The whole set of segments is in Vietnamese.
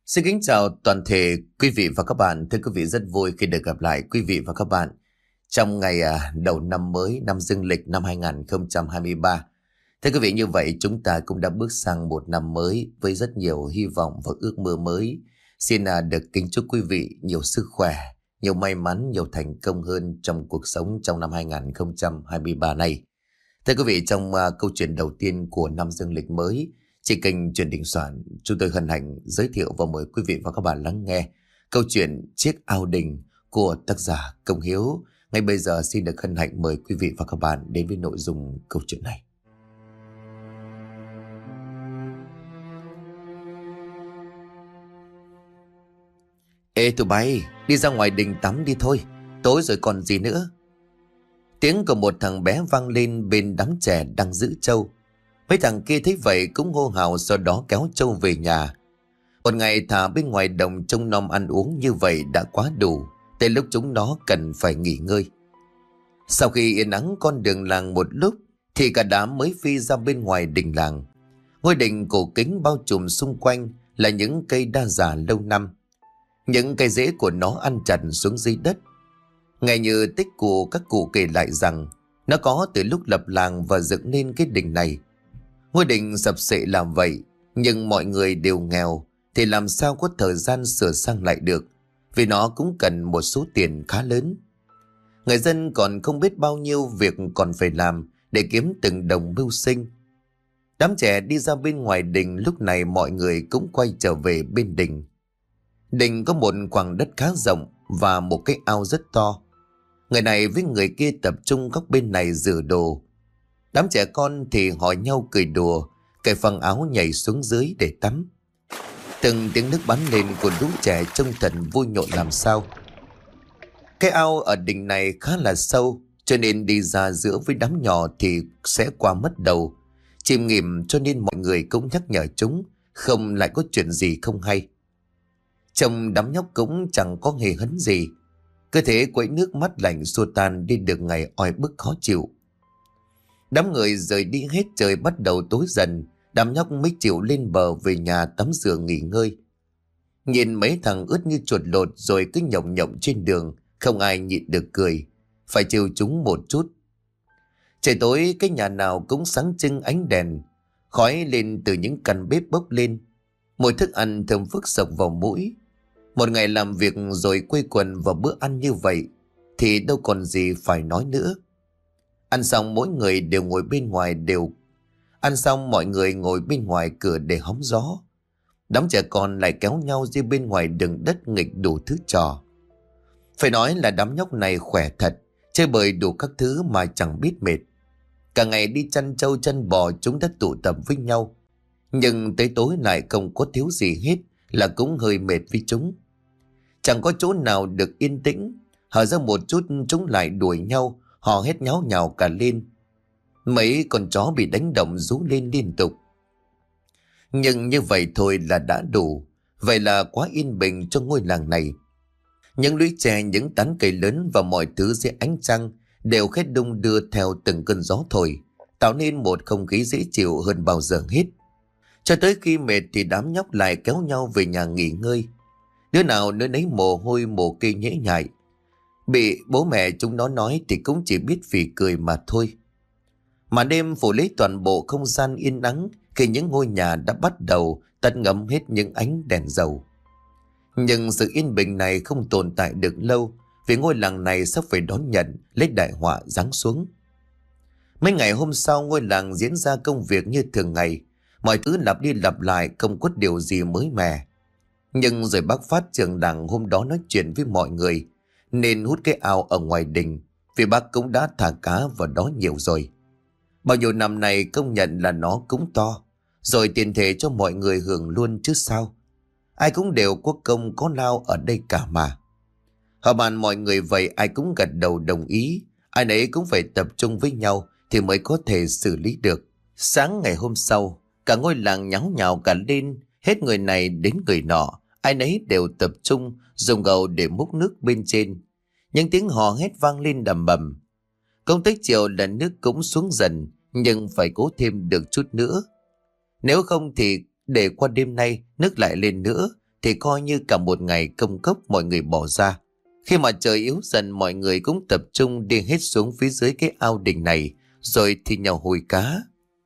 Xin kính chào toàn thể quý vị và các bạn. Thưa quý vị, rất vui khi được gặp lại quý vị và các bạn trong ngày đầu năm mới, năm Dương lịch năm 2023. Thưa quý vị, như vậy chúng ta cũng đã bước sang một năm mới với rất nhiều hy vọng và ước mơ mới. Xin được kính chúc quý vị nhiều sức khỏe, nhiều may mắn, nhiều thành công hơn trong cuộc sống trong năm 2023 này. Thưa quý vị, trong câu chuyện đầu tiên của năm Dương lịch mới, trên kênh Chuyện Đình Soạn, chúng tôi hân hạnh giới thiệu và mời quý vị và các bạn lắng nghe câu chuyện Chiếc ao đình của tác giả Công Hiếu. Ngay bây giờ xin được hân hạnh mời quý vị và các bạn đến với nội dung câu chuyện này. Ê tụi bay, đi ra ngoài đình tắm đi thôi, tối rồi còn gì nữa. Tiếng của một thằng bé vang lên bên đám trẻ đang giữ trâu. Mấy thằng kia thấy vậy cũng hô hào, sau đó kéo trâu về nhà. Một ngày thả bên ngoài đồng trông nom ăn uống như vậy đã quá đủ, tới lúc chúng nó cần phải nghỉ ngơi. Sau khi yên ắng con đường làng một lúc thì cả đám mới phi ra bên ngoài đình làng. Ngôi đình cổ kính bao trùm xung quanh là những cây đa già lâu năm. Những cây rễ của nó ăn chặt xuống dưới đất. Nghe như tích của các cụ kể lại rằng nó có từ lúc lập làng và dựng nên cái đình này. Ngôi đình sập xệ làm vậy, nhưng mọi người đều nghèo thì làm sao có thời gian sửa sang lại được, vì nó cũng cần một số tiền khá lớn. Người dân còn không biết bao nhiêu việc còn phải làm để kiếm từng đồng mưu sinh. Đám trẻ đi ra bên ngoài đình, lúc này mọi người cũng quay trở về bên đình. Đình có một khoảng đất khá rộng và một cái ao rất to. Người này với người kia tập trung góc bên này rửa đồ. Đám trẻ con thì hỏi nhau cười đùa, cởi phăng áo nhảy xuống dưới để tắm. Từng tiếng nước bắn lên của lũ trẻ trông thật vui nhộn làm sao. Cái ao ở đình này khá là sâu, cho nên đi ra giữa với đám nhỏ thì sẽ qua mất đầu. Chìm nghỉm, cho nên mọi người cũng nhắc nhở chúng không lại có chuyện gì không hay. Trông đám nhóc cũng chẳng có hề hấn gì, cứ thế quẫy nước mắt lạnh xua tan đi được ngày oi bức khó chịu. Đám người rời đi hết, trời bắt đầu tối dần, đám nhóc mới chịu lên bờ về nhà tắm rửa nghỉ ngơi. Nhìn mấy thằng ướt như chuột lột rồi cứ nhộng nhộng trên đường, không ai nhịn được cười, phải trêu chúng một chút. Trời tối cái nhà nào cũng sáng trưng ánh đèn, khói lên từ những căn bếp bốc lên, mùi thức ăn thơm phức sộc vào mũi. Một ngày làm việc rồi quây quần vào bữa ăn như vậy thì đâu còn gì phải nói nữa. Ăn xong mọi người ngồi bên ngoài cửa để hóng gió. Đám trẻ con lại kéo nhau đi bên ngoài đường đất nghịch đủ thứ trò. Phải nói là đám nhóc này khỏe thật, chơi bời đủ các thứ mà chẳng biết mệt. Cả ngày đi chăn trâu chăn bò chúng đã tụ tập với nhau. Nhưng tới tối lại không có thiếu gì hết, là cũng hơi mệt với chúng. Chẳng có chỗ nào được yên tĩnh, hở ra một chút chúng lại đuổi nhau, họ hét nháo nhào cả lên. Mấy con chó bị đánh động rú lên liên tục. Nhưng như vậy thôi là đã đủ. Vậy là quá yên bình cho ngôi làng này. Những lũy tre, những tán cây lớn và mọi thứ dưới ánh trăng đều khét đung đưa theo từng cơn gió thổi, tạo nên một không khí dễ chịu hơn bao giờ hết. Cho tới khi mệt thì đám nhóc lại kéo nhau về nhà nghỉ ngơi. Đứa nào nơi nấy mồ hôi mồ kê nhễ nhại. Bị bố mẹ chúng nó nói thì cũng chỉ biết phì cười mà thôi. Mà đêm phủ lấy toàn bộ không gian yên ắng khi những ngôi nhà đã bắt đầu tắt ngấm hết những ánh đèn dầu. Nhưng sự yên bình này không tồn tại được lâu, vì ngôi làng này sắp phải đón nhận lấy đại họa giáng xuống. Mấy ngày hôm sau, ngôi làng diễn ra công việc như thường ngày. Mọi thứ lặp đi lặp lại, không có điều gì mới mẻ. Nhưng rồi bác Phát trưởng làng hôm đó nói chuyện với mọi người nên hút cái ao ở ngoài đình, vì bác cũng đã thả cá vào đó nhiều rồi. Bao nhiêu năm nay công nhận là nó cũng to, rồi tiền thể cho mọi người hưởng luôn chứ sao. Ai cũng đều có công có lao ở đây cả mà. Họ bàn mọi người vậy ai cũng gật đầu đồng ý, ai nấy cũng phải tập trung với nhau thì mới có thể xử lý được. Sáng ngày hôm sau, cả ngôi làng nháo nhào cả lên, hết người này đến người nọ, ai nấy đều tập trung dùng gầu để múc nước bên trên. Những tiếng hò hét vang lên đầm bầm. Công tới chiều là nước cũng xuống dần, nhưng phải cố thêm được chút nữa. Nếu không thì để qua đêm nay nước lại lên nữa thì coi như cả một ngày công cốc mọi người bỏ ra. Khi mà trời yếu dần, mọi người cũng tập trung đi hết xuống phía dưới cái ao đình này, rồi thì nhau hùi cá.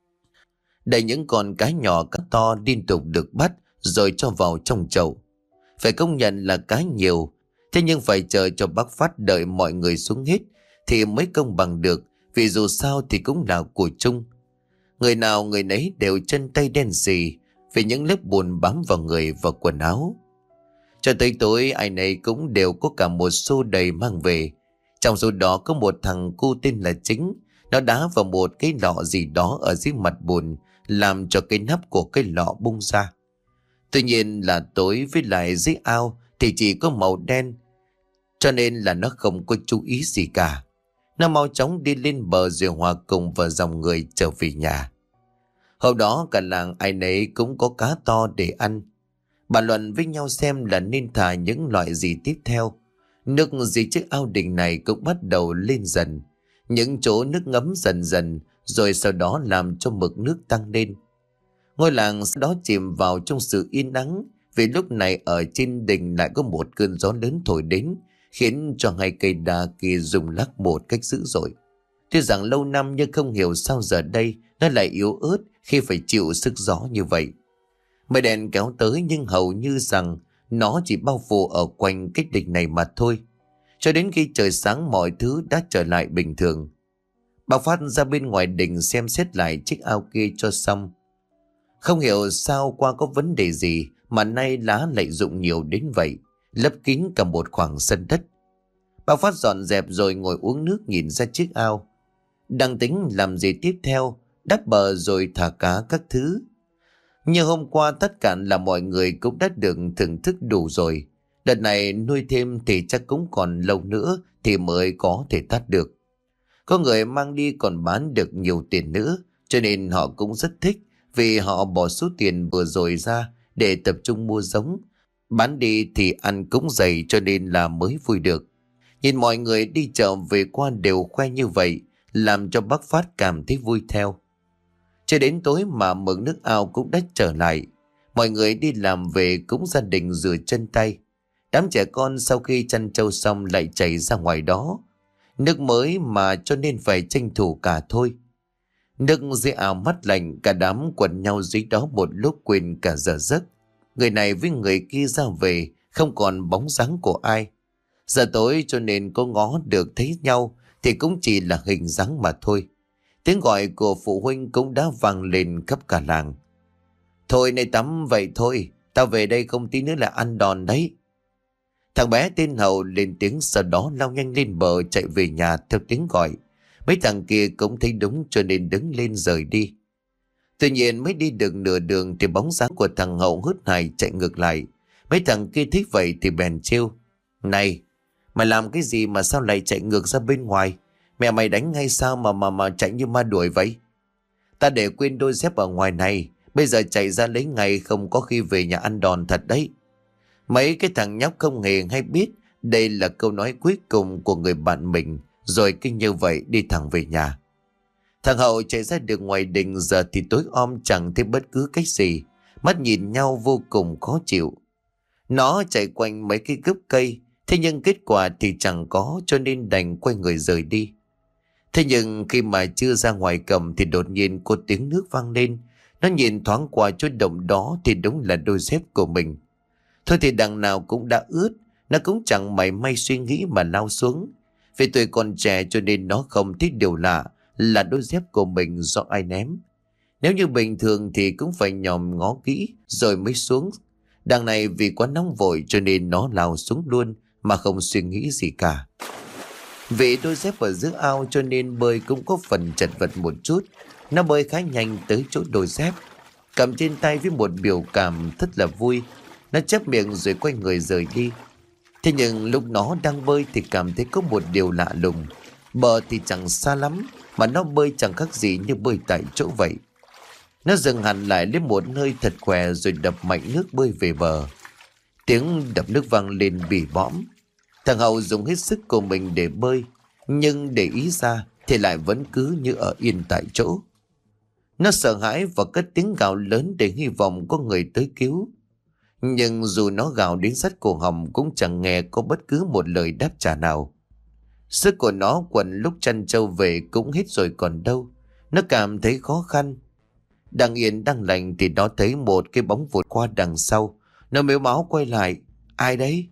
Đẩy những con cá nhỏ cá to liên tục được bắt rồi cho vào trong chậu. Phải công nhận là cá nhiều, thế nhưng phải chờ cho bác Phát đợi mọi người xuống hết thì mới công bằng được, vì dù sao thì cũng là của chung. Người nào người nấy đều chân tay đen xì vì những lớp bùn bám vào người và quần áo. Cho tới tối ai nấy cũng đều có cả một xô đầy mang về. Trong số đó có một thằng cu tên là Chính. Nó đá vào một cái lọ gì đó ở dưới mặt bùn, làm cho cái nắp của cái lọ bung ra. Tuy nhiên là tối, với lại dưới ao thì chỉ có màu đen, cho nên là nó không có chú ý gì cả. Nó mau chóng đi lên bờ rồi hòa cùng vào dòng người trở về nhà. Hôm đó cả làng ai nấy cũng có cá to để ăn. Bàn luận với nhau xem là nên thả những loại gì tiếp theo. Nước dưới chiếc ao đình này cũng bắt đầu lên dần. Những chỗ nước ngấm dần dần, rồi sau đó làm cho mực nước tăng lên. Ngôi làng sau đó chìm vào trong sự yên ắng, vì lúc này ở trên đỉnh lại có một cơn gió lớn thổi đến, khiến cho hai cây đa kia rung lắc một cách dữ dội. Tuy rằng lâu năm nhưng không hiểu sao giờ đây nó lại yếu ớt khi phải chịu sức gió như vậy. Mây đèn kéo tới nhưng hầu như rằng nó chỉ bao phủ ở quanh cái đỉnh này mà thôi. Cho đến khi trời sáng mọi thứ đã trở lại bình thường. Bà Phát ra bên ngoài đỉnh xem xét lại chiếc ao kia cho xong. Không hiểu sao qua có vấn đề gì mà nay lá lại rụng nhiều đến vậy, lấp kín cả một khoảng sân đất. Bà Phát dọn dẹp rồi ngồi uống nước nhìn ra chiếc ao. Đang tính làm gì tiếp theo, đắp bờ rồi thả cá các thứ. Như hôm qua tất cả là mọi người cũng đã được thưởng thức đủ rồi. Đợt này nuôi thêm thì chắc cũng còn lâu nữa thì mới có thể tắt được. Có người mang đi còn bán được nhiều tiền nữa, cho nên họ cũng rất thích, vì họ bỏ số tiền vừa rồi ra để tập trung mua giống. Bán đi thì ăn cũng dày, cho nên là mới vui được. Nhìn mọi người đi chợ về qua đều khoe như vậy, làm cho bác Phát cảm thấy vui theo. Cho đến tối mà mực nước ao cũng đã trở lại. Mọi người đi làm về cũng gia đình rửa chân tay. Đám trẻ con sau khi chăn trâu xong lại chạy ra ngoài đó. Nước mới mà cho nên phải tranh thủ cả thôi. Nước dưới ao mát lạnh, cả đám quần nhau dưới đó một lúc quên cả giờ giấc. Người này với người kia ra về, không còn bóng dáng của ai. Giờ tối cho nên có ngó được thấy nhau thì cũng chỉ là hình dáng mà thôi. Tiếng gọi của phụ huynh cũng đã vang lên khắp cả làng. Thôi này tắm vậy thôi, tao về đây không tí nữa là ăn đòn đấy. Thằng bé tên Hậu lên tiếng, sau đó lao nhanh lên bờ chạy về nhà theo tiếng gọi. Mấy thằng kia cũng thấy đúng cho nên đứng lên rời đi. Tuy nhiên mới đi được nửa đường thì bóng dáng của thằng Hậu hớt hải chạy ngược lại. Mấy thằng kia thấy vậy thì bèn trêu. Này, mày làm cái gì mà sao lại chạy ngược ra bên ngoài? Mẹ mày đánh hay sao mà chạy như ma đuổi vậy? Ta để quên đôi dép ở ngoài này, bây giờ chạy ra lấy ngày không có khi về nhà ăn đòn thật đấy. Mấy cái thằng nhóc không hề hay biết đây là câu nói cuối cùng của người bạn mình, rồi kinh như vậy đi thẳng về nhà. Thằng Hậu chạy ra được ngoài đình, giờ thì tối om chẳng thấy bất cứ cái gì, mắt nhìn nhau vô cùng khó chịu. Nó chạy quanh mấy cái gốc cây, thế nhưng kết quả thì chẳng có, cho nên đành quay người rời đi. Thế nhưng khi mà chưa ra ngoài cầm thì đột nhiên có tiếng nước vang lên. Nó nhìn thoáng qua chỗ động đó thì đúng là đôi dép của mình. Thôi thì đằng nào cũng đã ướt, nó cũng chẳng mảy may suy nghĩ mà lao xuống. Vì tuổi còn trẻ cho nên nó không thích điều lạ là đôi dép của mình do ai ném. Nếu như bình thường thì cũng phải nhòm ngó kỹ rồi mới xuống. Đằng này vì quá nóng vội cho nên nó lao xuống luôn mà không suy nghĩ gì cả. Vì đôi dép ở giữa ao cho nên bơi cũng có phần chật vật một chút. Nó bơi khá nhanh tới chỗ đôi dép, cầm trên tay với một biểu cảm rất là vui. Nó chép miệng rồi quay người rời đi. Thế nhưng lúc nó đang bơi thì cảm thấy có một điều lạ lùng. Bờ thì chẳng xa lắm, mà nó bơi chẳng khác gì như bơi tại chỗ vậy. Nó dừng hẳn lại lấy một nơi thật khỏe rồi đập mạnh nước bơi về bờ. Tiếng đập nước vang lên bỉ bõm. Thằng Hậu dùng hết sức của mình để bơi, nhưng để ý ra thì lại vẫn cứ như ở yên tại chỗ. Nó sợ hãi và cất tiếng gào lớn để hy vọng có người tới cứu. Nhưng dù nó gào đến sắt cổ họng cũng chẳng nghe có bất cứ một lời đáp trả nào. Sức của nó quần lúc chăn trâu về cũng hết rồi còn đâu. Nó cảm thấy khó khăn. Đang yên đang lành thì nó thấy một cái bóng vụt qua đằng sau. Nó mếu máu quay lại. Ai đấy?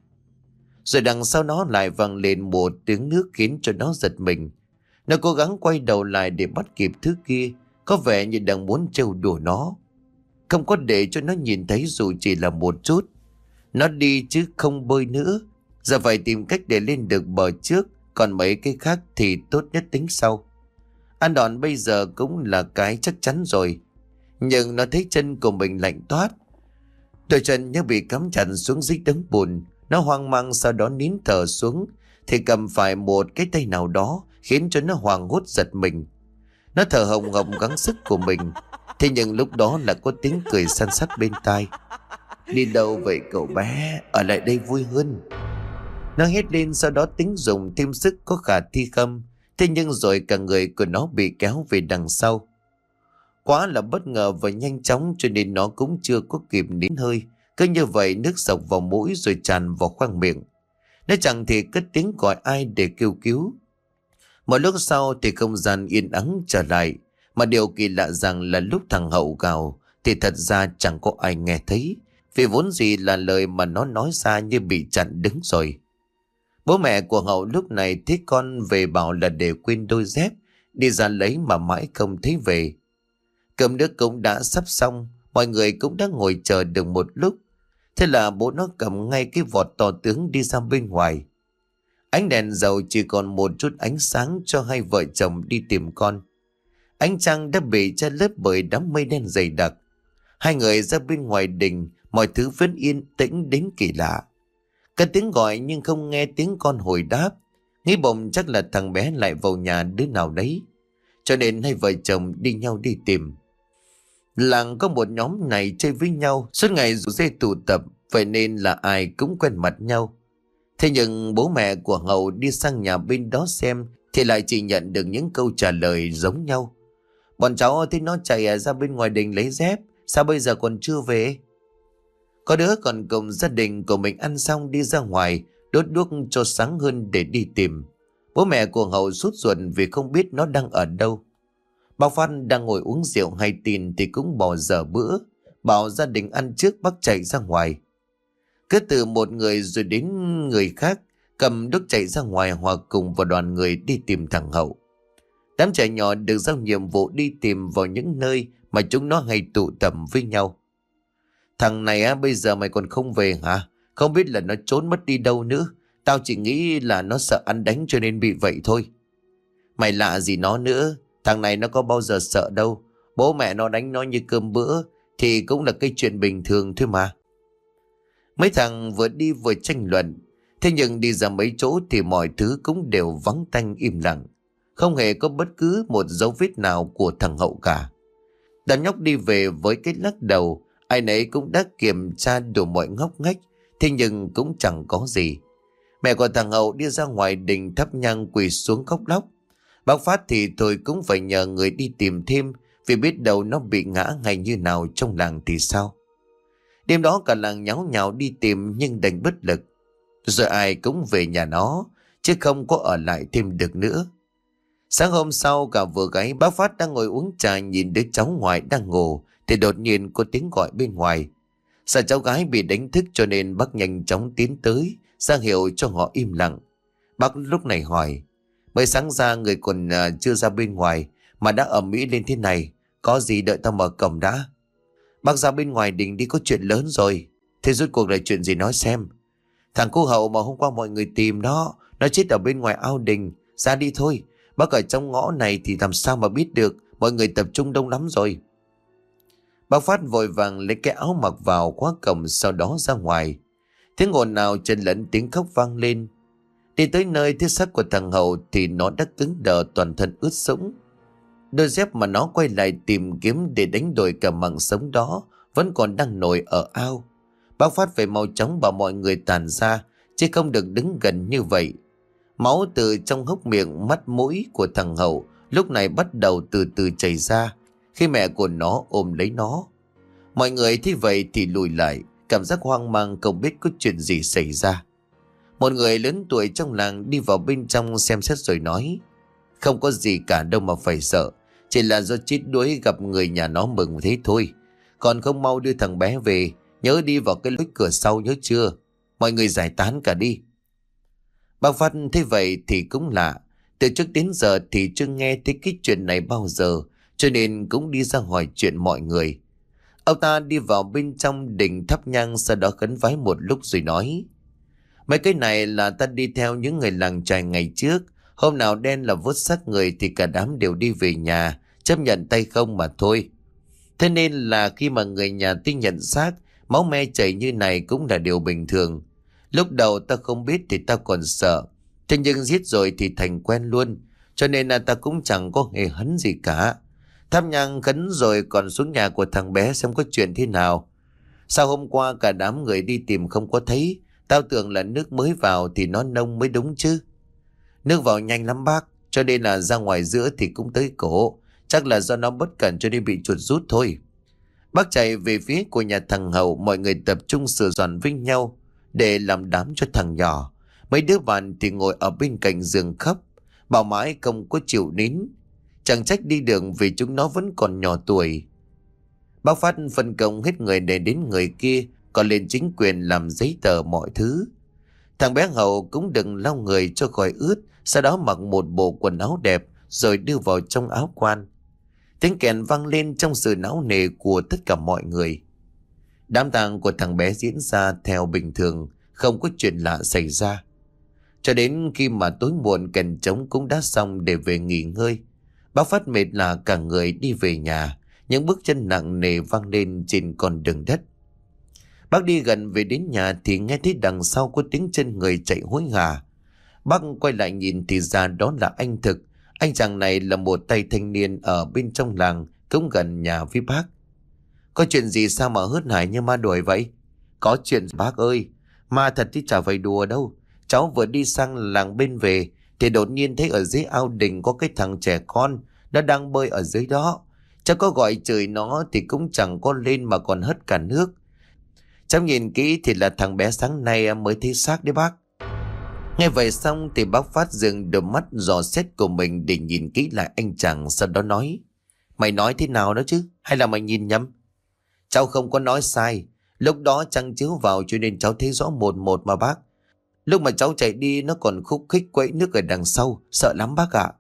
Rồi đằng sau nó lại vang lên một tiếng nước khiến cho nó giật mình. Nó cố gắng quay đầu lại để bắt kịp thứ kia. Có vẻ như đang muốn trêu đùa nó. Không có để cho nó nhìn thấy dù chỉ là một chút. Nó đi chứ không bơi nữa. Giờ phải tìm cách để lên được bờ trước. Còn mấy cái khác thì tốt nhất tính sau. Ăn đòn bây giờ cũng là cái chắc chắn rồi. Nhưng nó thấy chân của mình lạnh toát. Đôi chân như bị cắm chặt xuống dưới đống bùn. Nó hoang mang sau đó nín thở xuống. Thì cầm phải một cái tay nào đó khiến cho nó hoảng hốt giật mình. Nó thở hồng hộc gắng sức của mình. Thế nhưng lúc đó là có tiếng cười săn sắt bên tai. Đi đâu vậy cậu bé? Ở lại đây vui hơn. Nó hét lên sau đó tính dùng thêm sức có khả thi không. Thế nhưng rồi cả người của nó bị kéo về đằng sau. Quá là bất ngờ và nhanh chóng cho nên nó cũng chưa có kịp nín hơi. Cứ như vậy nước sộc vào mũi rồi tràn vào khoang miệng. Nó chẳng thể cất tiếng gọi ai để kêu cứu. Một lúc sau thì không gian yên ắng trở lại. Mà điều kỳ lạ rằng là lúc thằng Hậu gào thì thật ra chẳng có ai nghe thấy. Vì vốn gì là lời mà nó nói ra như bị chặn đứng rồi. Bố mẹ của Hậu lúc này thấy con về bảo là để quên đôi dép. Đi ra lấy mà mãi không thấy về. Cơm nước cũng đã sắp xong. Mọi người cũng đã ngồi chờ được một lúc. Thế là bố nó cầm ngay cái vọt to tướng đi ra bên ngoài. Ánh đèn dầu chỉ còn một chút ánh sáng cho hai vợ chồng đi tìm con. Ánh trăng đã bị che lấp bởi đám mây đen dày đặc. Hai người ra bên ngoài đình, mọi thứ vẫn yên tĩnh đến kỳ lạ. Cả tiếng gọi nhưng không nghe tiếng con hồi đáp. Nghĩ bụng chắc là thằng bé lại vào nhà đứa nào đấy. Cho nên hai vợ chồng đi nhau đi tìm. Làng có một nhóm này chơi với nhau, suốt ngày rủ dê tụ tập, vậy nên là ai cũng quen mặt nhau. Thế nhưng bố mẹ của Hậu đi sang nhà bên đó xem thì lại chỉ nhận được những câu trả lời giống nhau. Bọn cháu thấy nó chạy ra bên ngoài đình lấy dép, sao bây giờ còn chưa về? Có đứa còn cùng gia đình của mình ăn xong đi ra ngoài, đốt đuốc cho sáng hơn để đi tìm. Bố mẹ của Hậu sốt ruột vì không biết nó đang ở đâu. Bác Phan đang ngồi uống rượu hay tin thì cũng bỏ dở bữa, bảo gia đình ăn trước bác chạy ra ngoài. Cứ từ một người rồi đến người khác, cầm đuốc chạy ra ngoài hòa cùng vào đoàn người đi tìm thằng Hậu. Đám trẻ nhỏ được giao nhiệm vụ đi tìm vào những nơi mà chúng nó hay tụ tập với nhau. Thằng này bây giờ mày còn không về hả? Không biết là nó trốn mất đi đâu nữa. Tao chỉ nghĩ là nó sợ ăn đánh cho nên bị vậy thôi. Mày lạ gì nó nữa. Thằng này nó có bao giờ sợ đâu. Bố mẹ nó đánh nó như cơm bữa thì cũng là cái chuyện bình thường thôi mà. Mấy thằng vừa đi vừa tranh luận. Thế nhưng đi ra mấy chỗ thì mọi thứ cũng đều vắng tanh im lặng. Không hề có bất cứ một dấu vết nào của thằng Hậu cả. Đàn nhóc đi về với cái lắc đầu. Ai nấy cũng đã kiểm tra đủ mọi ngóc ngách. Thế nhưng cũng chẳng có gì. Mẹ của thằng Hậu đi ra ngoài đình thắp nhang quỳ xuống khóc lóc. Bác Phát thì thôi cũng phải nhờ người đi tìm thêm. Vì biết đâu nó bị ngã hay như nào trong làng thì sao. Đêm đó cả làng nháo nhào đi tìm nhưng đành bất lực. Rồi ai cũng về nhà nó, chứ không có ở lại thêm được nữa. Sáng hôm sau cả vợ gái bác Phát đang ngồi uống trà nhìn đứa cháu ngoại đang ngủ thì đột nhiên có tiếng gọi bên ngoài. Sợ cháu gái bị đánh thức cho nên bác nhanh chóng tiến tới ra hiệu cho họ im lặng. Bác lúc này hỏi: mới sáng ra người còn chưa ra bên ngoài mà đã ầm ĩ lên thế này, có gì đợi tao mở cổng đã. Bác ra bên ngoài đình đi có chuyện lớn rồi. Thế rốt cuộc là chuyện gì nói xem. Thằng cô Hậu mà hôm qua mọi người tìm đó, nó chết ở bên ngoài ao đình. Ra đi thôi, bác ở trong ngõ này thì làm sao mà biết được, mọi người tập trung đông lắm rồi. Bác Phát vội vàng lấy cái áo mặc vào khóa cổng sau đó ra ngoài. Tiếng ồn nào chen lẫn tiếng khóc vang lên. Đi tới nơi thấy xác của thằng Hậu thì nó đã cứng đờ toàn thân ướt sũng. Đôi dép mà nó quay lại tìm kiếm để đánh đổi cả mạng sống đó vẫn còn đang nổi ở ao. Bác Phát phải mau chóng bảo mọi người tản ra, chứ không được đứng gần như vậy. Máu từ trong hốc miệng, mắt, mũi của thằng Hậu lúc này bắt đầu từ từ chảy ra khi mẹ của nó ôm lấy nó. Mọi người thấy vậy thì lùi lại, cảm giác hoang mang không biết có chuyện gì xảy ra. Một người lớn tuổi trong làng đi vào bên trong xem xét rồi nói: không có gì cả đâu mà phải sợ, chỉ là do chết đuối gặp người nhà nó mừng thế thôi. Còn không mau đưa thằng bé về, nhớ đi vào cái lối cửa sau nhớ chưa. Mọi người giải tán cả đi. Bác Phát thấy vậy thì cũng lạ, từ trước đến giờ thì chưa nghe thấy cái chuyện này bao giờ, cho nên cũng đi ra hỏi chuyện mọi người. Ông ta đi vào bên trong đình thắp nhang, sau đó khấn vái một lúc rồi nói: mấy cái này là ta đi theo những người làng chài ngày trước. Hôm nào đen là vớt xác người thì cả đám đều đi về nhà, chấp nhận tay không mà thôi. Thế nên là khi mà người nhà tin nhận xác, máu me chảy như này cũng là điều bình thường. Lúc đầu ta không biết thì ta còn sợ, thế nhưng giết rồi thì thành quen luôn, cho nên là ta cũng chẳng có hề hấn gì cả. Thắp nhang khấn rồi còn xuống nhà của thằng bé xem có chuyện thế nào. Sao hôm qua cả đám người đi tìm không có thấy? Tao tưởng là nước mới vào thì nó nông mới đúng chứ. Nước vào nhanh lắm bác, cho nên là ra ngoài giữa thì cũng tới cổ. Chắc là do nó bất cẩn cho nên bị chuột rút thôi. Bác chạy về phía của nhà thằng Hậu, mọi người tập trung sửa soạn với nhau để làm đám cho thằng nhỏ. Mấy đứa bạn thì ngồi ở bên cạnh giường khóc, bảo mãi không có chịu nín. Chẳng trách đi đường vì chúng nó vẫn còn nhỏ tuổi. Bác Phát phân công hết người để đến người kia, còn lên chính quyền làm giấy tờ mọi thứ. Thằng bé Hậu cũng đừng lau người cho khỏi ướt, sau đó mặc một bộ quần áo đẹp rồi đưa vào trong áo quan. Tiếng kèn vang lên trong sự náo nề của tất cả mọi người. Đám tang của thằng bé diễn ra theo bình thường, không có chuyện lạ xảy ra. Cho đến khi mà tối muộn kèn trống cũng đã xong để về nghỉ ngơi, bác Phát mệt là cả người đi về nhà. Những bước chân nặng nề vang lên trên con đường đất. Bác đi gần về đến nhà thì nghe thấy đằng sau có tiếng chân người chạy hối hả. Bác quay lại nhìn thì ra đó là anh Thực. Anh chàng này là một tay thanh niên ở bên trong làng, cũng gần nhà với bác. Có chuyện gì sao mà hớt hải như ma đuổi vậy? Có chuyện bác ơi, ma thật chứ chả phải đùa đâu. Cháu vừa đi sang làng bên về thì đột nhiên thấy ở dưới ao đình có cái thằng trẻ con, nó đang bơi ở dưới đó. Cháu có gọi chửi nó thì cũng chẳng có lên mà còn hất cả nước. Cháu nhìn kỹ thì là thằng bé sáng nay mới thấy xác đấy bác. Nghe vậy xong thì bác Phát dừng đôi mắt dò xét của mình để nhìn kỹ lại anh chàng, sau đó nói: mày nói thế nào đó chứ, hay là mày nhìn nhầm? Cháu không có nói sai, lúc đó trăng chiếu vào cho nên cháu thấy rõ một một mà bác. Lúc mà cháu chạy đi nó còn khúc khích quẫy nước ở đằng sau, sợ lắm bác ạ.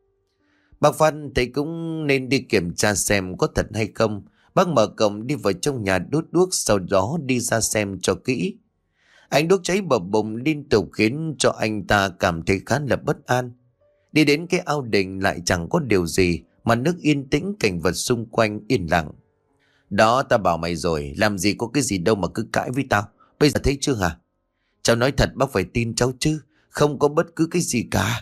Bác Văn thấy cũng nên đi kiểm tra xem có thật hay không. Bác mở cổng đi vào trong nhà đốt đuốc, sau đó đi ra xem cho kỹ. Ánh đuốc cháy bập bùng liên tục khiến cho anh ta cảm thấy khá là bất an. Đi đến cái ao đình lại chẳng có điều gì, mà nước yên tĩnh, cảnh vật xung quanh yên lặng. Đó, ta bảo mày rồi, làm gì có cái gì đâu mà cứ cãi với tao. Bây giờ thấy chưa hả? Cháu nói thật bác phải tin cháu chứ, không có bất cứ cái gì cả.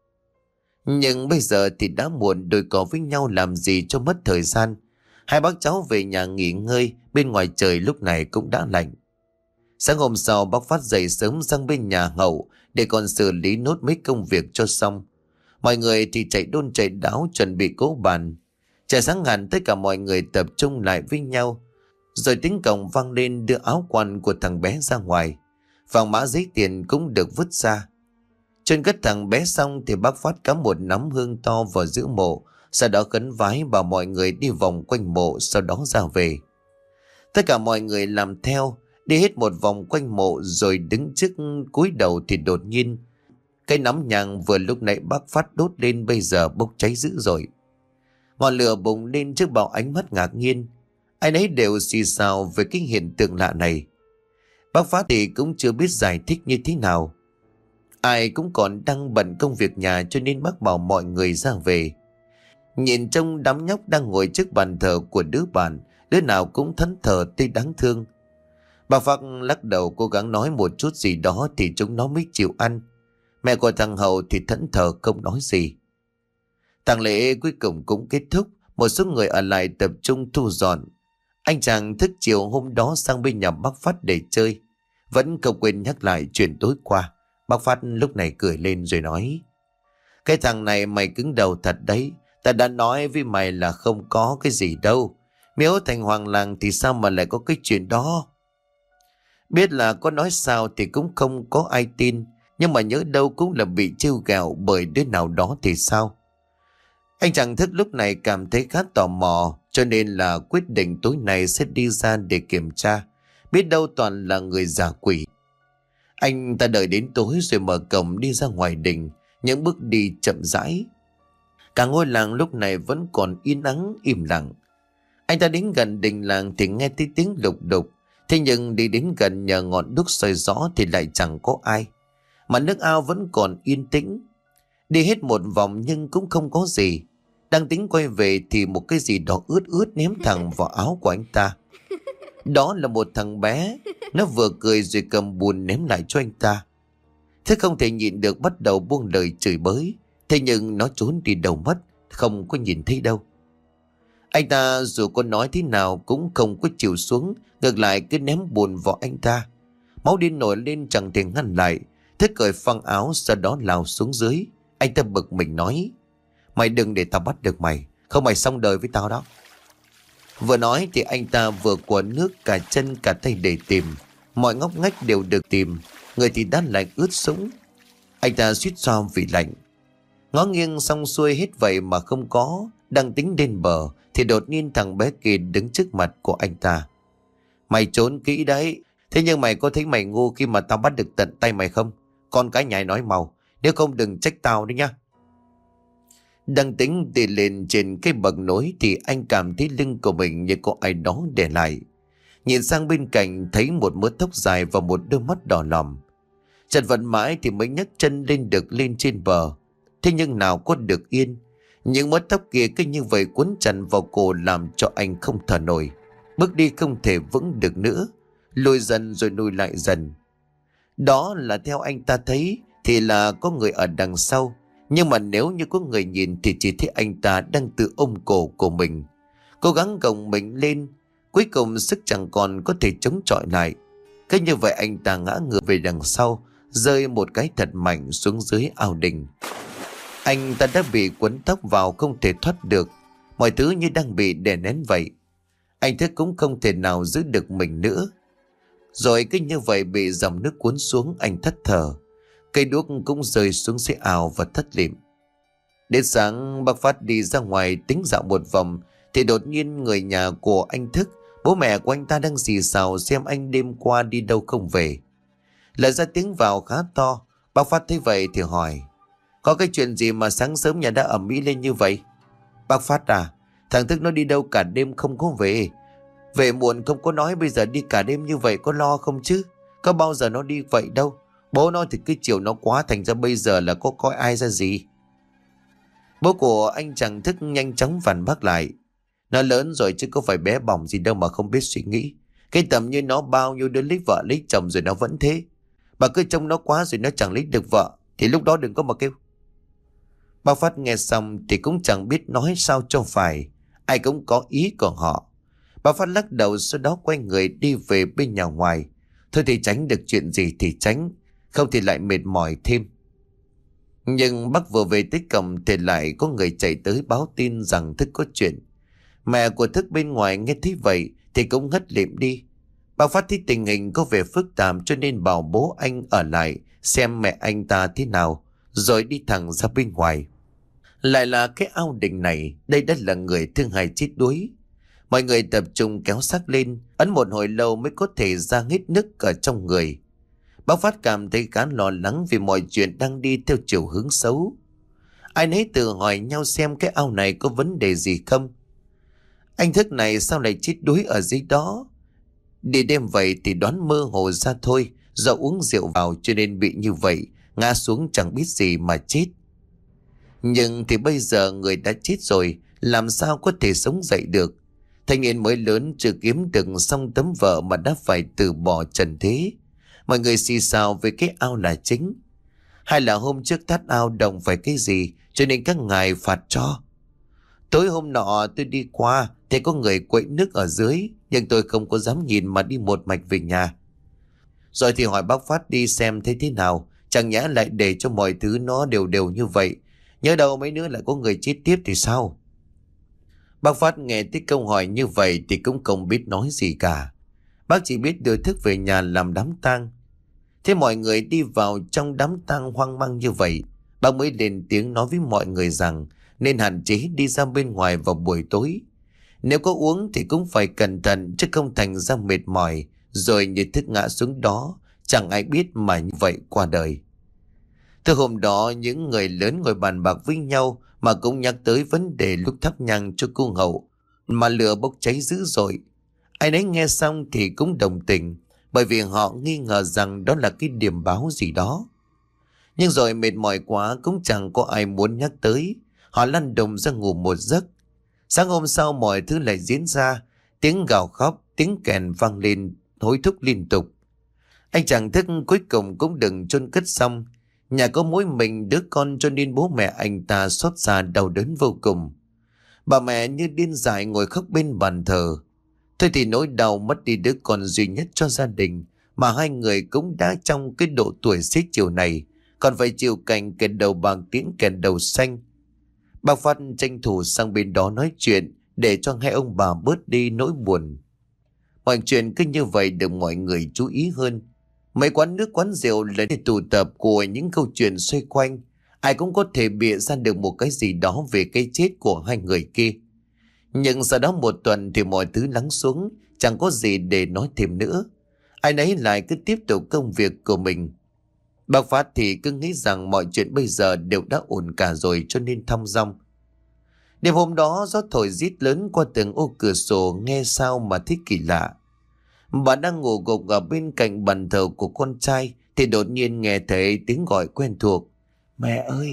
Nhưng bây giờ thì đã muộn, đôi có với nhau làm gì cho mất thời gian. Hai bác cháu về nhà nghỉ ngơi, bên ngoài trời lúc này cũng đã lạnh. Sáng hôm sau bác Phát dậy sớm sang bên nhà Hậu để còn xử lý nốt mấy công việc cho xong. Mọi người thì chạy đôn chạy đáo chuẩn bị cỗ bàn. Trời sáng hẳn tất cả mọi người tập trung lại với nhau. Rồi tiếng còng vang lên đưa áo quan của thằng bé ra ngoài. Vàng mã giấy tiền cũng được vứt ra. Trên cất thằng bé xong thì bác Phát cắm một nắm hương to vào giữa mộ, sau đó khấn vái bảo mọi người đi vòng quanh mộ, sau đó ra về. Tất cả mọi người làm theo, đi hết một vòng quanh mộ rồi đứng trước cúi đầu thì đột nhiên cái nắm nhang vừa lúc nãy bác Phát đốt lên bây giờ bốc cháy dữ rồi. Ngọn lửa bùng lên trước bao ánh mắt ngạc nhiên. Ai nấy đều xì xào về cái hiện tượng lạ này. Bác Phát thì cũng chưa biết giải thích như thế nào. Ai cũng còn đang bận công việc nhà cho nên bác bảo mọi người ra về. Nhìn trông đám nhóc đang ngồi trước bàn thờ của đứa bạn, đứa nào cũng thẫn thờ tê đáng thương. Bà Phát lắc đầu cố gắng nói một chút gì đó thì chúng nó mới chịu ăn. Mẹ của thằng Hậu thì thẫn thờ không nói gì. Tang lễ cuối cùng cũng kết thúc, một số người ở lại tập trung thu dọn. Anh chàng thức chiều hôm đó sang bên nhà bác Phát để chơi, vẫn không quên nhắc lại chuyện tối qua. Bác Phát lúc này cười lên rồi nói: cái thằng này mày cứng đầu thật đấy. Ta đã nói với mày là không có cái gì đâu. Nếu thành hoàng làng thì sao mà lại có cái chuyện đó? Biết là có nói sao thì cũng không có ai tin, nhưng mà nhớ đâu cũng là bị trêu ghẹo bởi đứa nào đó thì sao. Anh chàng thức lúc này cảm thấy khá tò mò, cho nên là quyết định tối nay sẽ đi ra để kiểm tra. Biết đâu toàn là người giả quỷ. Anh ta đợi đến tối rồi mở cổng đi ra ngoài đình, những bước đi chậm rãi. Cả ngôi làng lúc này vẫn còn yên ắng im lặng. Anh ta đến gần đình làng thì nghe thấy tiếng lục đục. Thế nhưng đi đến gần nhờ ngọn đuốc soi rõ thì lại chẳng có ai. Mà nước ao vẫn còn yên tĩnh. Đi hết một vòng nhưng cũng không có gì. Đang tính quay về thì một cái gì đó ướt ướt ném thẳng vào áo của anh ta. Đó là một thằng bé. Nó vừa cười rồi cầm bùn ném lại cho anh ta. Thế không thể nhịn được bắt đầu buông lời chửi bới. Thế nhưng nó trốn đi đâu mất, không có nhìn thấy đâu. Anh ta dù có nói thế nào cũng không có chịu xuống, ngược lại cứ ném bùn vào anh ta. Máu điên nổi lên chẳng thể ngăn lại. Thế cởi phăng áo sau đó lao xuống dưới. Anh ta bực mình nói: mày đừng để tao bắt được mày, không mày xong đời với tao đó. Vừa nói thì anh ta vừa quờ nước cả chân cả tay để tìm. Mọi ngóc ngách đều được tìm. Người thì đát lạnh ướt sũng. Anh ta suýt xoa vì lạnh. Ngó nghiêng xong xuôi hết vậy mà không có. Đang tính đến bờ thì đột nhiên thằng bé kia đứng trước mặt của anh ta. Mày trốn kỹ đấy. Thế nhưng mày có thấy mày ngu khi mà tao bắt được tận tay mày không? Con cái nhái nói màu. Nếu không đừng trách tao đấy nhá. Đang tính đi lên trên cái bậc nối thì anh cảm thấy lưng của mình như có ai đó để lại. Nhìn sang bên cạnh thấy một mớ tóc dài và một đôi mắt đỏ lòm. Chật vật mãi thì mới nhấc chân lên được lên trên bờ. Thế nhưng nào có được yên. Những mớ tóc kia cứ như vậy quấn chặt vào cổ làm cho anh không thở nổi. Bước đi không thể vững được nữa. Lùi dần rồi lùi lại dần. Đó là theo anh ta thấy thì là có người ở đằng sau. Nhưng mà nếu như có người nhìn thì chỉ thấy anh ta đang tự ôm cổ của mình. Cố gắng gồng mình lên. Cuối cùng sức chẳng còn có thể chống chọi lại. Cứ như vậy anh ta ngã ngửa về đằng sau, rơi một cái thật mạnh xuống dưới ao đình. Anh ta đã bị quấn tóc vào không thể thoát được. Mọi thứ như đang bị đè nén vậy. Anh thức cũng không thể nào giữ được mình nữa. Rồi cứ như vậy bị dòng nước cuốn xuống, anh thất thở. Cây đuốc cũng rơi xuống dưới ao và thất lịm. Đến sáng bác Phát đi ra ngoài tính dạo một vòng thì đột nhiên người nhà của anh thức, bố mẹ của anh ta đang xì xào xem anh đêm qua đi đâu không về. Lại ra tiếng vào khá to. Bác Phát thấy vậy thì hỏi: có cái chuyện gì mà sáng sớm nhà đã ầm ĩ lên như vậy? Bác Phát à, thằng Thức nó đi đâu cả đêm không có về. Về muộn không có nói, bây giờ đi cả đêm như vậy có lo không chứ? Có bao giờ nó đi vậy đâu. Bố nó thì cứ chiều nó quá, thành ra bây giờ là có coi ai ra gì. Bố của anh chàng Thức nhanh chóng phản bác lại: nó lớn rồi chứ có phải bé bỏng gì đâu mà không biết suy nghĩ. Cái tầm như nó bao nhiêu đứa lấy vợ lấy chồng rồi nó vẫn thế. Bà cứ trông nó quá rồi nó chẳng lấy được vợ thì lúc đó đừng có mà kêu. Bác Phát nghe xong thì cũng chẳng biết nói sao cho phải. Ai cũng có ý của họ. Bác Phát lắc đầu sau đó quay người đi về bên nhà ngoài. Thôi thì tránh được chuyện gì thì tránh, không thì lại mệt mỏi thêm. Nhưng bác vừa về tới cổng thì lại có người chạy tới báo tin rằng Thức có chuyện. Mẹ của Thức bên ngoài nghe thấy vậy thì cũng ngất lịm đi. Bác Phát thấy tình hình có vẻ phức tạp cho nên bảo bố anh ở lại xem mẹ anh ta thế nào, rồi đi thẳng ra bên ngoài. Lại là cái ao đình này, đây đã là người thương hại chết đuối. Mọi người tập trung kéo xác lên, ấn một hồi lâu mới có thể ra hết nức ở trong người. Bác Phát cảm thấy khá lo lắng vì mọi chuyện đang đi theo chiều hướng xấu. Ai nấy tự hỏi nhau xem cái ao này có vấn đề gì không. Anh Thức này sao lại chết đuối ở dưới đó? Đi đêm vậy thì đoán mơ hồ ra thôi, do uống rượu vào cho nên bị như vậy, ngã xuống chẳng biết gì mà chết. Nhưng thì bây giờ người đã chết rồi, làm sao có thể sống dậy được? Thanh niên mới lớn chưa kiếm được xong tấm vợ mà đã phải từ bỏ trần thế. Mọi người xì xào về cái ao là chính. Hay là hôm trước thắt ao đồng phải cái gì cho nên các ngài phạt cho? Tối hôm nọ tôi đi qua thì có người quậy nước ở dưới, nhưng tôi không có dám nhìn mà đi một mạch về nhà. Rồi thì hỏi bác Phát đi xem thấy thế nào, chẳng nhẽ lại để cho mọi thứ nó đều đều như vậy. Nhớ đâu mấy nữa lại có người chết tiếp thì sao? Bác Phát nghe thấy câu hỏi như vậy thì cũng không biết nói gì cả. Bác chỉ biết đưa thức về nhà làm đám tang. Thế mọi người đi vào trong đám tang hoang mang như vậy, bác mới lên tiếng nói với mọi người rằng nên hạn chế đi ra bên ngoài vào buổi tối. Nếu có uống thì cũng phải cẩn thận, chứ không thành ra mệt mỏi rồi như thức ngã xuống đó, chẳng ai biết mà như vậy qua đời. Từ hôm đó những người lớn ngồi bàn bạc với nhau mà cũng nhắc tới vấn đề lúc thắp nhang cho cô Hậu mà lửa bốc cháy dữ dội. Ai nấy nghe xong thì cũng đồng tình, bởi vì họ nghi ngờ rằng đó là cái điểm báo gì đó. Nhưng rồi mệt mỏi quá cũng chẳng có ai muốn nhắc tới. Họ lăn đùng ra ngủ một giấc. Sáng hôm sau mọi thứ lại diễn ra. Tiếng gào khóc, tiếng kèn vang lên hối thúc liên tục. Anh chàng thức cuối cùng cũng đừng chôn cất xong. Nhà có mỗi mình đứa con cho nên bố mẹ anh ta xót xa đau đớn vô cùng. Bà mẹ như điên dại ngồi khóc bên bàn thờ. Thôi thì nỗi đau mất đi đứa con duy nhất cho gia đình mà hai người cũng đã trong cái độ tuổi xế chiều này, còn phải chịu cảnh kẻ đầu bạc tiễn kẻ đầu xanh. Bác Phát tranh thủ sang bên đó nói chuyện để cho hai ông bà bớt đi nỗi buồn. Mọi chuyện cứ như vậy được mọi người chú ý hơn. Mấy quán nước quán rượu là để tụ tập của những câu chuyện xoay quanh. Ai cũng có thể bịa ra được một cái gì đó về cái chết của hai người kia. Nhưng sau đó một tuần thì mọi thứ lắng xuống, chẳng có gì để nói thêm nữa. Ai nấy lại cứ tiếp tục công việc của mình. Bác Phát thì cứ nghĩ rằng mọi chuyện bây giờ đều đã ổn cả rồi cho nên thong dong. Đêm hôm đó gió thổi rít lớn qua từng ô cửa sổ nghe sao mà thích kỳ lạ. Bà đang ngủ gục ở bên cạnh bàn thờ của con trai thì đột nhiên nghe thấy tiếng gọi quen thuộc. Mẹ ơi!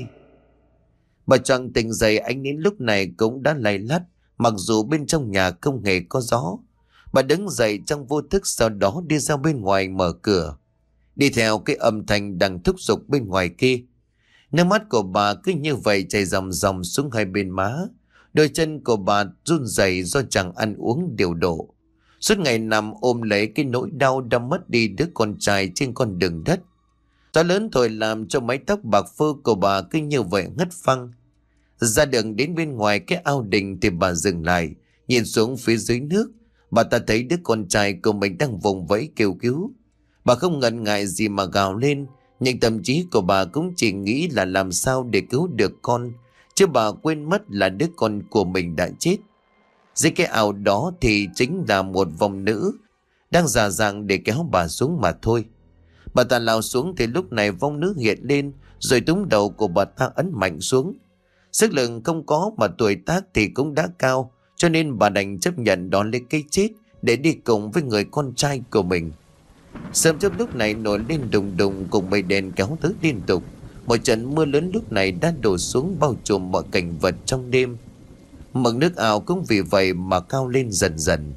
Bà choàng tỉnh dậy, ánh nến lúc này cũng đã lay lắt, mặc dù bên trong nhà không hề có gió. Bà đứng dậy trong vô thức, sau đó đi ra bên ngoài mở cửa. Đi theo cái âm thanh đang thúc giục bên ngoài kia. Nước mắt của bà cứ như vậy chảy ròng ròng xuống hai bên má. Đôi chân của bà run rẩy do chẳng ăn uống điều độ. Suốt ngày nằm ôm lấy cái nỗi đau đã mất đi đứa con trai trên con đường đất. Gió lớn thổi làm cho mái tóc bạc phơ của bà cứ như vậy ngất phăng. Ra đường đến bên ngoài cái ao đình thì bà dừng lại, nhìn xuống phía dưới nước. Bà ta thấy đứa con trai của mình đang vùng vẫy kêu cứu. Bà không ngần ngại gì mà gào lên, nhưng tâm trí của bà cũng chỉ nghĩ là làm sao để cứu được con, chứ bà quên mất là đứa con của mình đã chết. Dưới cái ao đó thì chính là một vong nữ đang giả dạng để kéo bà xuống mà thôi. Bà ta lao xuống thì lúc này vong nữ hiện lên, rồi túm đầu của bà ta ấn mạnh xuống. Sức lực không có mà tuổi tác thì cũng đã cao, cho nên bà đành chấp nhận đón lấy cái chết để đi cùng với người con trai của mình. Sớm chớp lúc này nổi lên đùng đùng cùng mây đen kéo tới liên tục. Một trận mưa lớn lúc này đã đổ xuống bao trùm mọi cảnh vật trong đêm. Mực nước ao cũng vì vậy mà cao lên dần dần.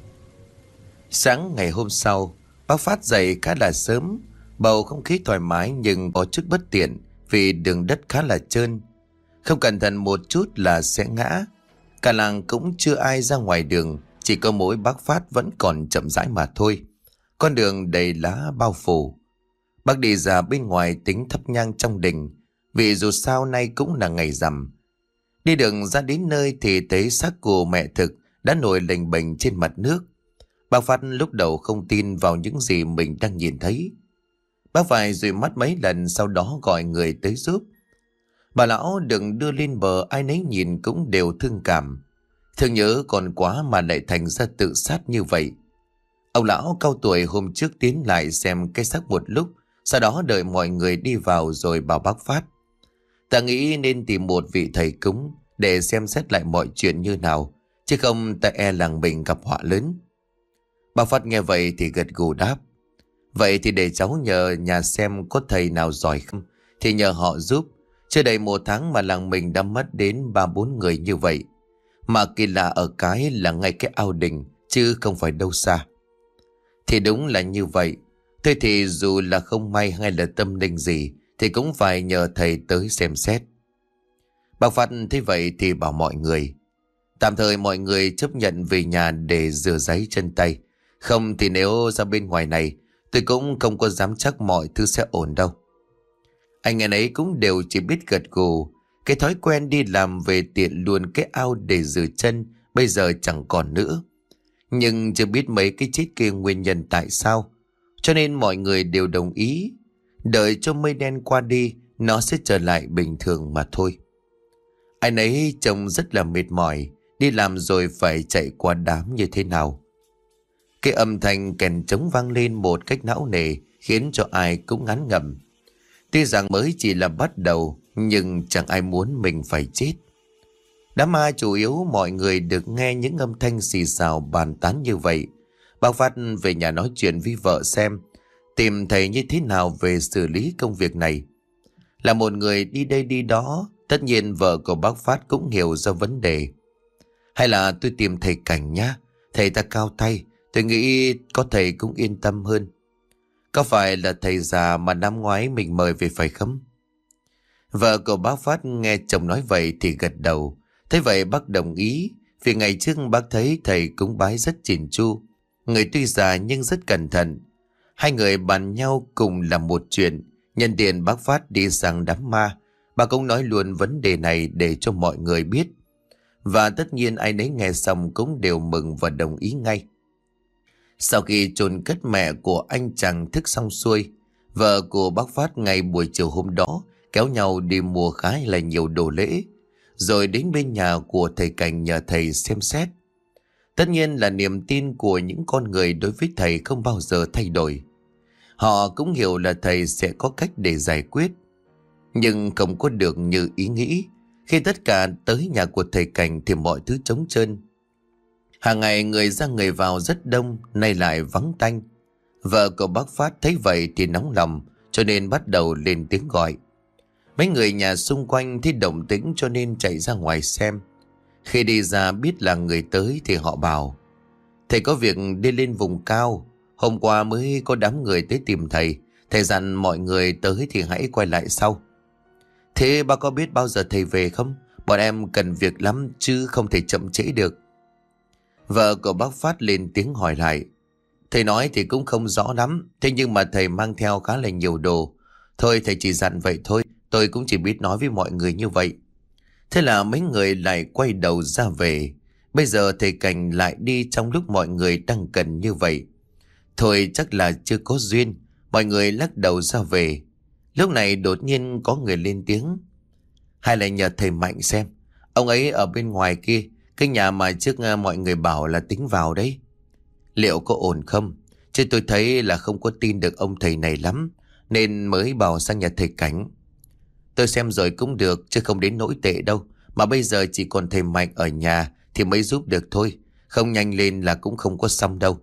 Sáng ngày hôm sau, bác Phát dậy khá là sớm. Bầu không khí thoải mái nhưng có chút bất tiện vì đường đất khá là trơn. Không cẩn thận một chút là sẽ ngã. Cả làng cũng chưa ai ra ngoài đường, chỉ có mỗi bác Phát vẫn còn chậm rãi mà thôi. Con đường đầy lá bao phủ. Bác đi ra bên ngoài tính thắp nhang trong đình, vì dù sao nay cũng là ngày rằm. Đi đường ra đến nơi thì thấy xác của mẹ Thực đã nổi lềnh bềnh trên mặt nước. Bác Phát lúc đầu không tin vào những gì mình đang nhìn thấy. Bác phải dụi mắt mấy lần, sau đó gọi người tới giúp. Bà lão đừng đưa lên bờ, ai nấy nhìn cũng đều thương cảm. Thương nhớ còn quá mà lại thành ra tự sát như vậy. Ông lão cao tuổi hôm trước tiến lại xem cái xác một lúc, sau đó đợi mọi người đi vào rồi bảo bác Phát. Ta nghĩ nên tìm một vị thầy cúng để xem xét lại mọi chuyện như nào, chứ không ta e làng mình gặp họa lớn. Bác Phát nghe vậy thì gật gù đáp. Vậy thì để cháu nhờ nhà xem có thầy nào giỏi không, thì nhờ họ giúp. Chưa đầy 1 tháng mà làng mình đã mất đến 3-4 người như vậy. Mà kỳ lạ ở cái là ngay cái ao đình, chứ không phải đâu xa. Thì đúng là như vậy. Thế thì dù là không may hay là tâm linh gì thì cũng phải nhờ thầy tới xem xét. Bác Phát thấy vậy thì bảo mọi người. Tạm thời mọi người chấp nhận về nhà để rửa ráy chân tay. Không thì nếu ra bên ngoài này, tôi cũng không có dám chắc mọi thứ sẽ ổn đâu. Anh em ấy cũng đều chỉ biết gật gù. Cái thói quen đi làm về tiện luôn cái ao để rửa chân bây giờ chẳng còn nữa. nhưng chưa biết mấy cái chết kia nguyên nhân tại sao. Cho nên mọi người đều đồng ý, đợi cho mây đen qua đi, nó sẽ trở lại bình thường mà thôi. Ai nấy trông rất là mệt mỏi, đi làm rồi phải chạy qua đám như thế nào. Cái âm thanh kèn trống vang lên một cách não nề, khiến cho ai cũng ngán ngẩm. Tuy rằng mới chỉ là bắt đầu, nhưng chẳng ai muốn mình phải chết. Đám ma chủ yếu mọi người được nghe những âm thanh xì xào bàn tán như vậy. Bác Phát về nhà nói chuyện với vợ xem, tìm thầy như thế nào về xử lý công việc này. Là một người đi đây đi đó, tất nhiên vợ của bác Phát cũng hiểu ra vấn đề. Hay là tôi tìm thầy Cảnh nhá, thầy ta cao tay, tôi nghĩ có thầy cũng yên tâm hơn. Có phải là thầy già mà năm ngoái mình mời về phải không? Vợ của bác Phát nghe chồng nói vậy thì gật đầu. Thế vậy bác đồng ý, vì ngày trước bác thấy thầy cúng bái rất chỉn chu. Người tuy già nhưng rất cẩn thận. Hai người bàn nhau cùng làm một chuyện. Nhân tiện bác Phát đi sang đám ma, bà cũng nói luôn vấn đề này để cho mọi người biết. Và tất nhiên ai nấy nghe xong cũng đều mừng và đồng ý ngay. Sau khi chôn cất mẹ của anh chàng thức xong xuôi, vợ của bác Phát ngày buổi chiều hôm đó kéo nhau đi mua khá là nhiều đồ lễ, rồi đến bên nhà của thầy Cảnh nhờ thầy xem xét. Tất nhiên là niềm tin của những con người đối với thầy không bao giờ thay đổi. Họ cũng hiểu là thầy sẽ có cách để giải quyết, nhưng không có được như ý nghĩ. Khi tất cả tới nhà của thầy Cảnh thì mọi thứ trống trơn. Hàng ngày người ra người vào rất đông, nay lại vắng tanh. Vợ của bác Phát thấy vậy thì nóng lòng, cho nên bắt đầu lên tiếng gọi. Mấy người nhà xung quanh thấy động tĩnh cho nên chạy ra ngoài xem. Khi đi ra biết là người tới thì họ bảo: thầy có việc đi lên vùng cao, hôm qua mới có đám người tới tìm thầy. Thầy dặn mọi người tới thì hãy quay lại sau. Thế bác có biết bao giờ thầy về không? Bọn em cần việc lắm chứ không thể chậm trễ được. Vợ của bác Phát lên tiếng hỏi lại. Thầy nói thì cũng không rõ lắm, thế nhưng mà thầy mang theo khá là nhiều đồ. Thôi thầy chỉ dặn vậy thôi, tôi cũng chỉ biết nói với mọi người như vậy. Thế là mấy người lại quay đầu ra về. Bây giờ thầy Cảnh lại đi trong lúc mọi người đang cần như vậy. Thôi chắc là chưa có duyên, mọi người lắc đầu ra về. Lúc này đột nhiên có người lên tiếng. Hay là nhờ thầy Mạnh xem, ông ấy ở bên ngoài kia, cái nhà mà trước mọi người bảo là tính vào đấy. Liệu có ổn không? Chứ tôi thấy là không có tin được ông thầy này lắm, nên mới bảo sang nhà thầy Cảnh. Tôi xem rồi cũng được, chứ không đến nỗi tệ đâu. Mà bây giờ chỉ còn thầy Mạnh ở nhà thì mới giúp được thôi. Không nhanh lên là cũng không có xong đâu.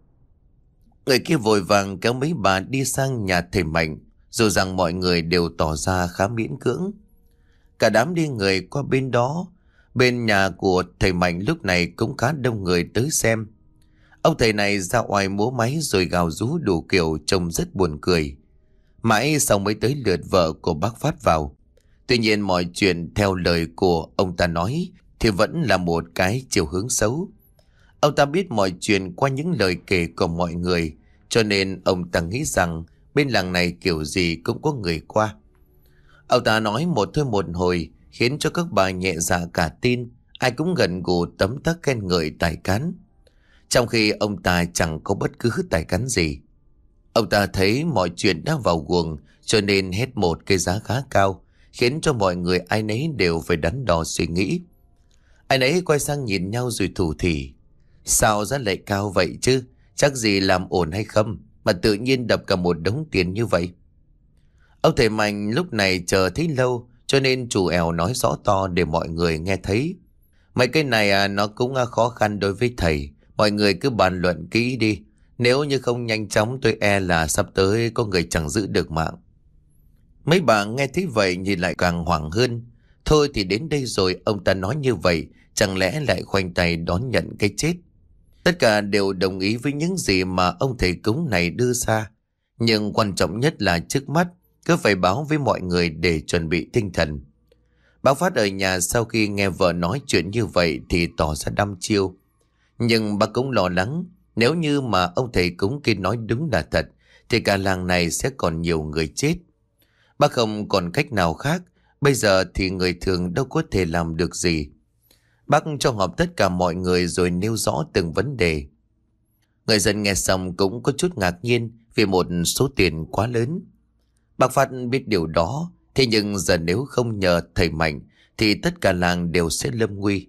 Người kia vội vàng kéo mấy bà đi sang nhà thầy Mạnh, dù rằng mọi người đều tỏ ra khá miễn cưỡng. Cả đám đi người qua bên đó. Bên nhà của thầy Mạnh lúc này cũng khá đông người tới xem. Ông thầy này ra oai múa máy rồi gào rú đủ kiểu, trông rất buồn cười. Mãi sau mới tới lượt vợ của bác Phát vào. Tuy nhiên mọi chuyện theo lời của ông ta nói thì vẫn là một cái chiều hướng xấu. Ông ta biết mọi chuyện qua những lời kể của mọi người, cho nên ông ta nghĩ rằng bên làng này kiểu gì cũng có người qua. Ông ta nói một thôi một hồi, khiến cho các bà nhẹ dạ cả tin, ai cũng gần gù tấm tắc khen ngợi tài cán. Trong khi ông ta chẳng có bất cứ tài cán gì. Ông ta thấy mọi chuyện đã vào guồng, cho nên hết một cái giá khá cao, khiến cho mọi người ai nấy đều phải đắn đo suy nghĩ. Ai nấy quay sang nhìn nhau rồi thủ thỉ. Sao giá lại cao vậy chứ? Chắc gì làm ổn hay không mà tự nhiên đập cả một đống tiền như vậy? Ông thầy Mạnh lúc này chờ thấy lâu, cho nên chủ ẻo nói rõ to để mọi người nghe thấy. Mấy cái này nó cũng khó khăn đối với thầy. Mọi người cứ bàn luận kỹ đi. Nếu như không nhanh chóng tôi e là sắp tới có người chẳng giữ được mạng. Mấy bà nghe thấy vậy nhìn lại càng hoảng hơn. Thôi thì đến đây rồi, ông ta nói như vậy, chẳng lẽ lại khoanh tay đón nhận cái chết? Tất cả đều đồng ý với những gì mà ông thầy cúng này đưa ra. Nhưng quan trọng nhất là trước mắt cứ phải báo với mọi người để chuẩn bị tinh thần. Bác Phát ở nhà sau khi nghe vợ nói chuyện như vậy thì tỏ ra đăm chiêu. Nhưng bác cũng lo lắng, nếu như mà ông thầy cúng kia nói đúng là thật thì cả làng này sẽ còn nhiều người chết. Bác không còn cách nào khác, bây giờ thì người thường đâu có thể làm được gì. Bác cho họp tất cả mọi người rồi nêu rõ từng vấn đề. Người dân nghe xong cũng có chút ngạc nhiên vì một số tiền quá lớn. Bác Phát biết điều đó, thế nhưng giờ nếu không nhờ thầy Mạnh thì tất cả làng đều sẽ lâm nguy.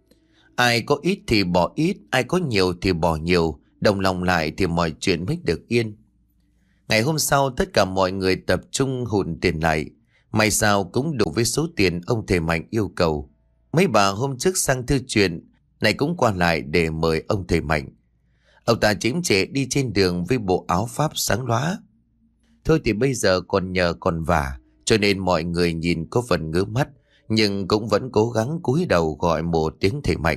Ai có ít thì bỏ ít, ai có nhiều thì bỏ nhiều, đồng lòng lại thì mọi chuyện mới được yên. Ngày hôm sau tất cả mọi người tập trung hùn tiền lại, may sao cũng đủ với số tiền ông thầy Mạnh yêu cầu. Mấy bà hôm trước sang thư chuyện này cũng qua lại để mời ông thầy Mạnh. Ông ta chỉnh trệ đi trên đường với bộ áo pháp sáng lóa. Thôi thì bây giờ còn nhờ còn vả, cho nên mọi người nhìn có phần ngứa mắt, nhưng cũng vẫn cố gắng cúi đầu gọi một tiếng thầy Mạnh.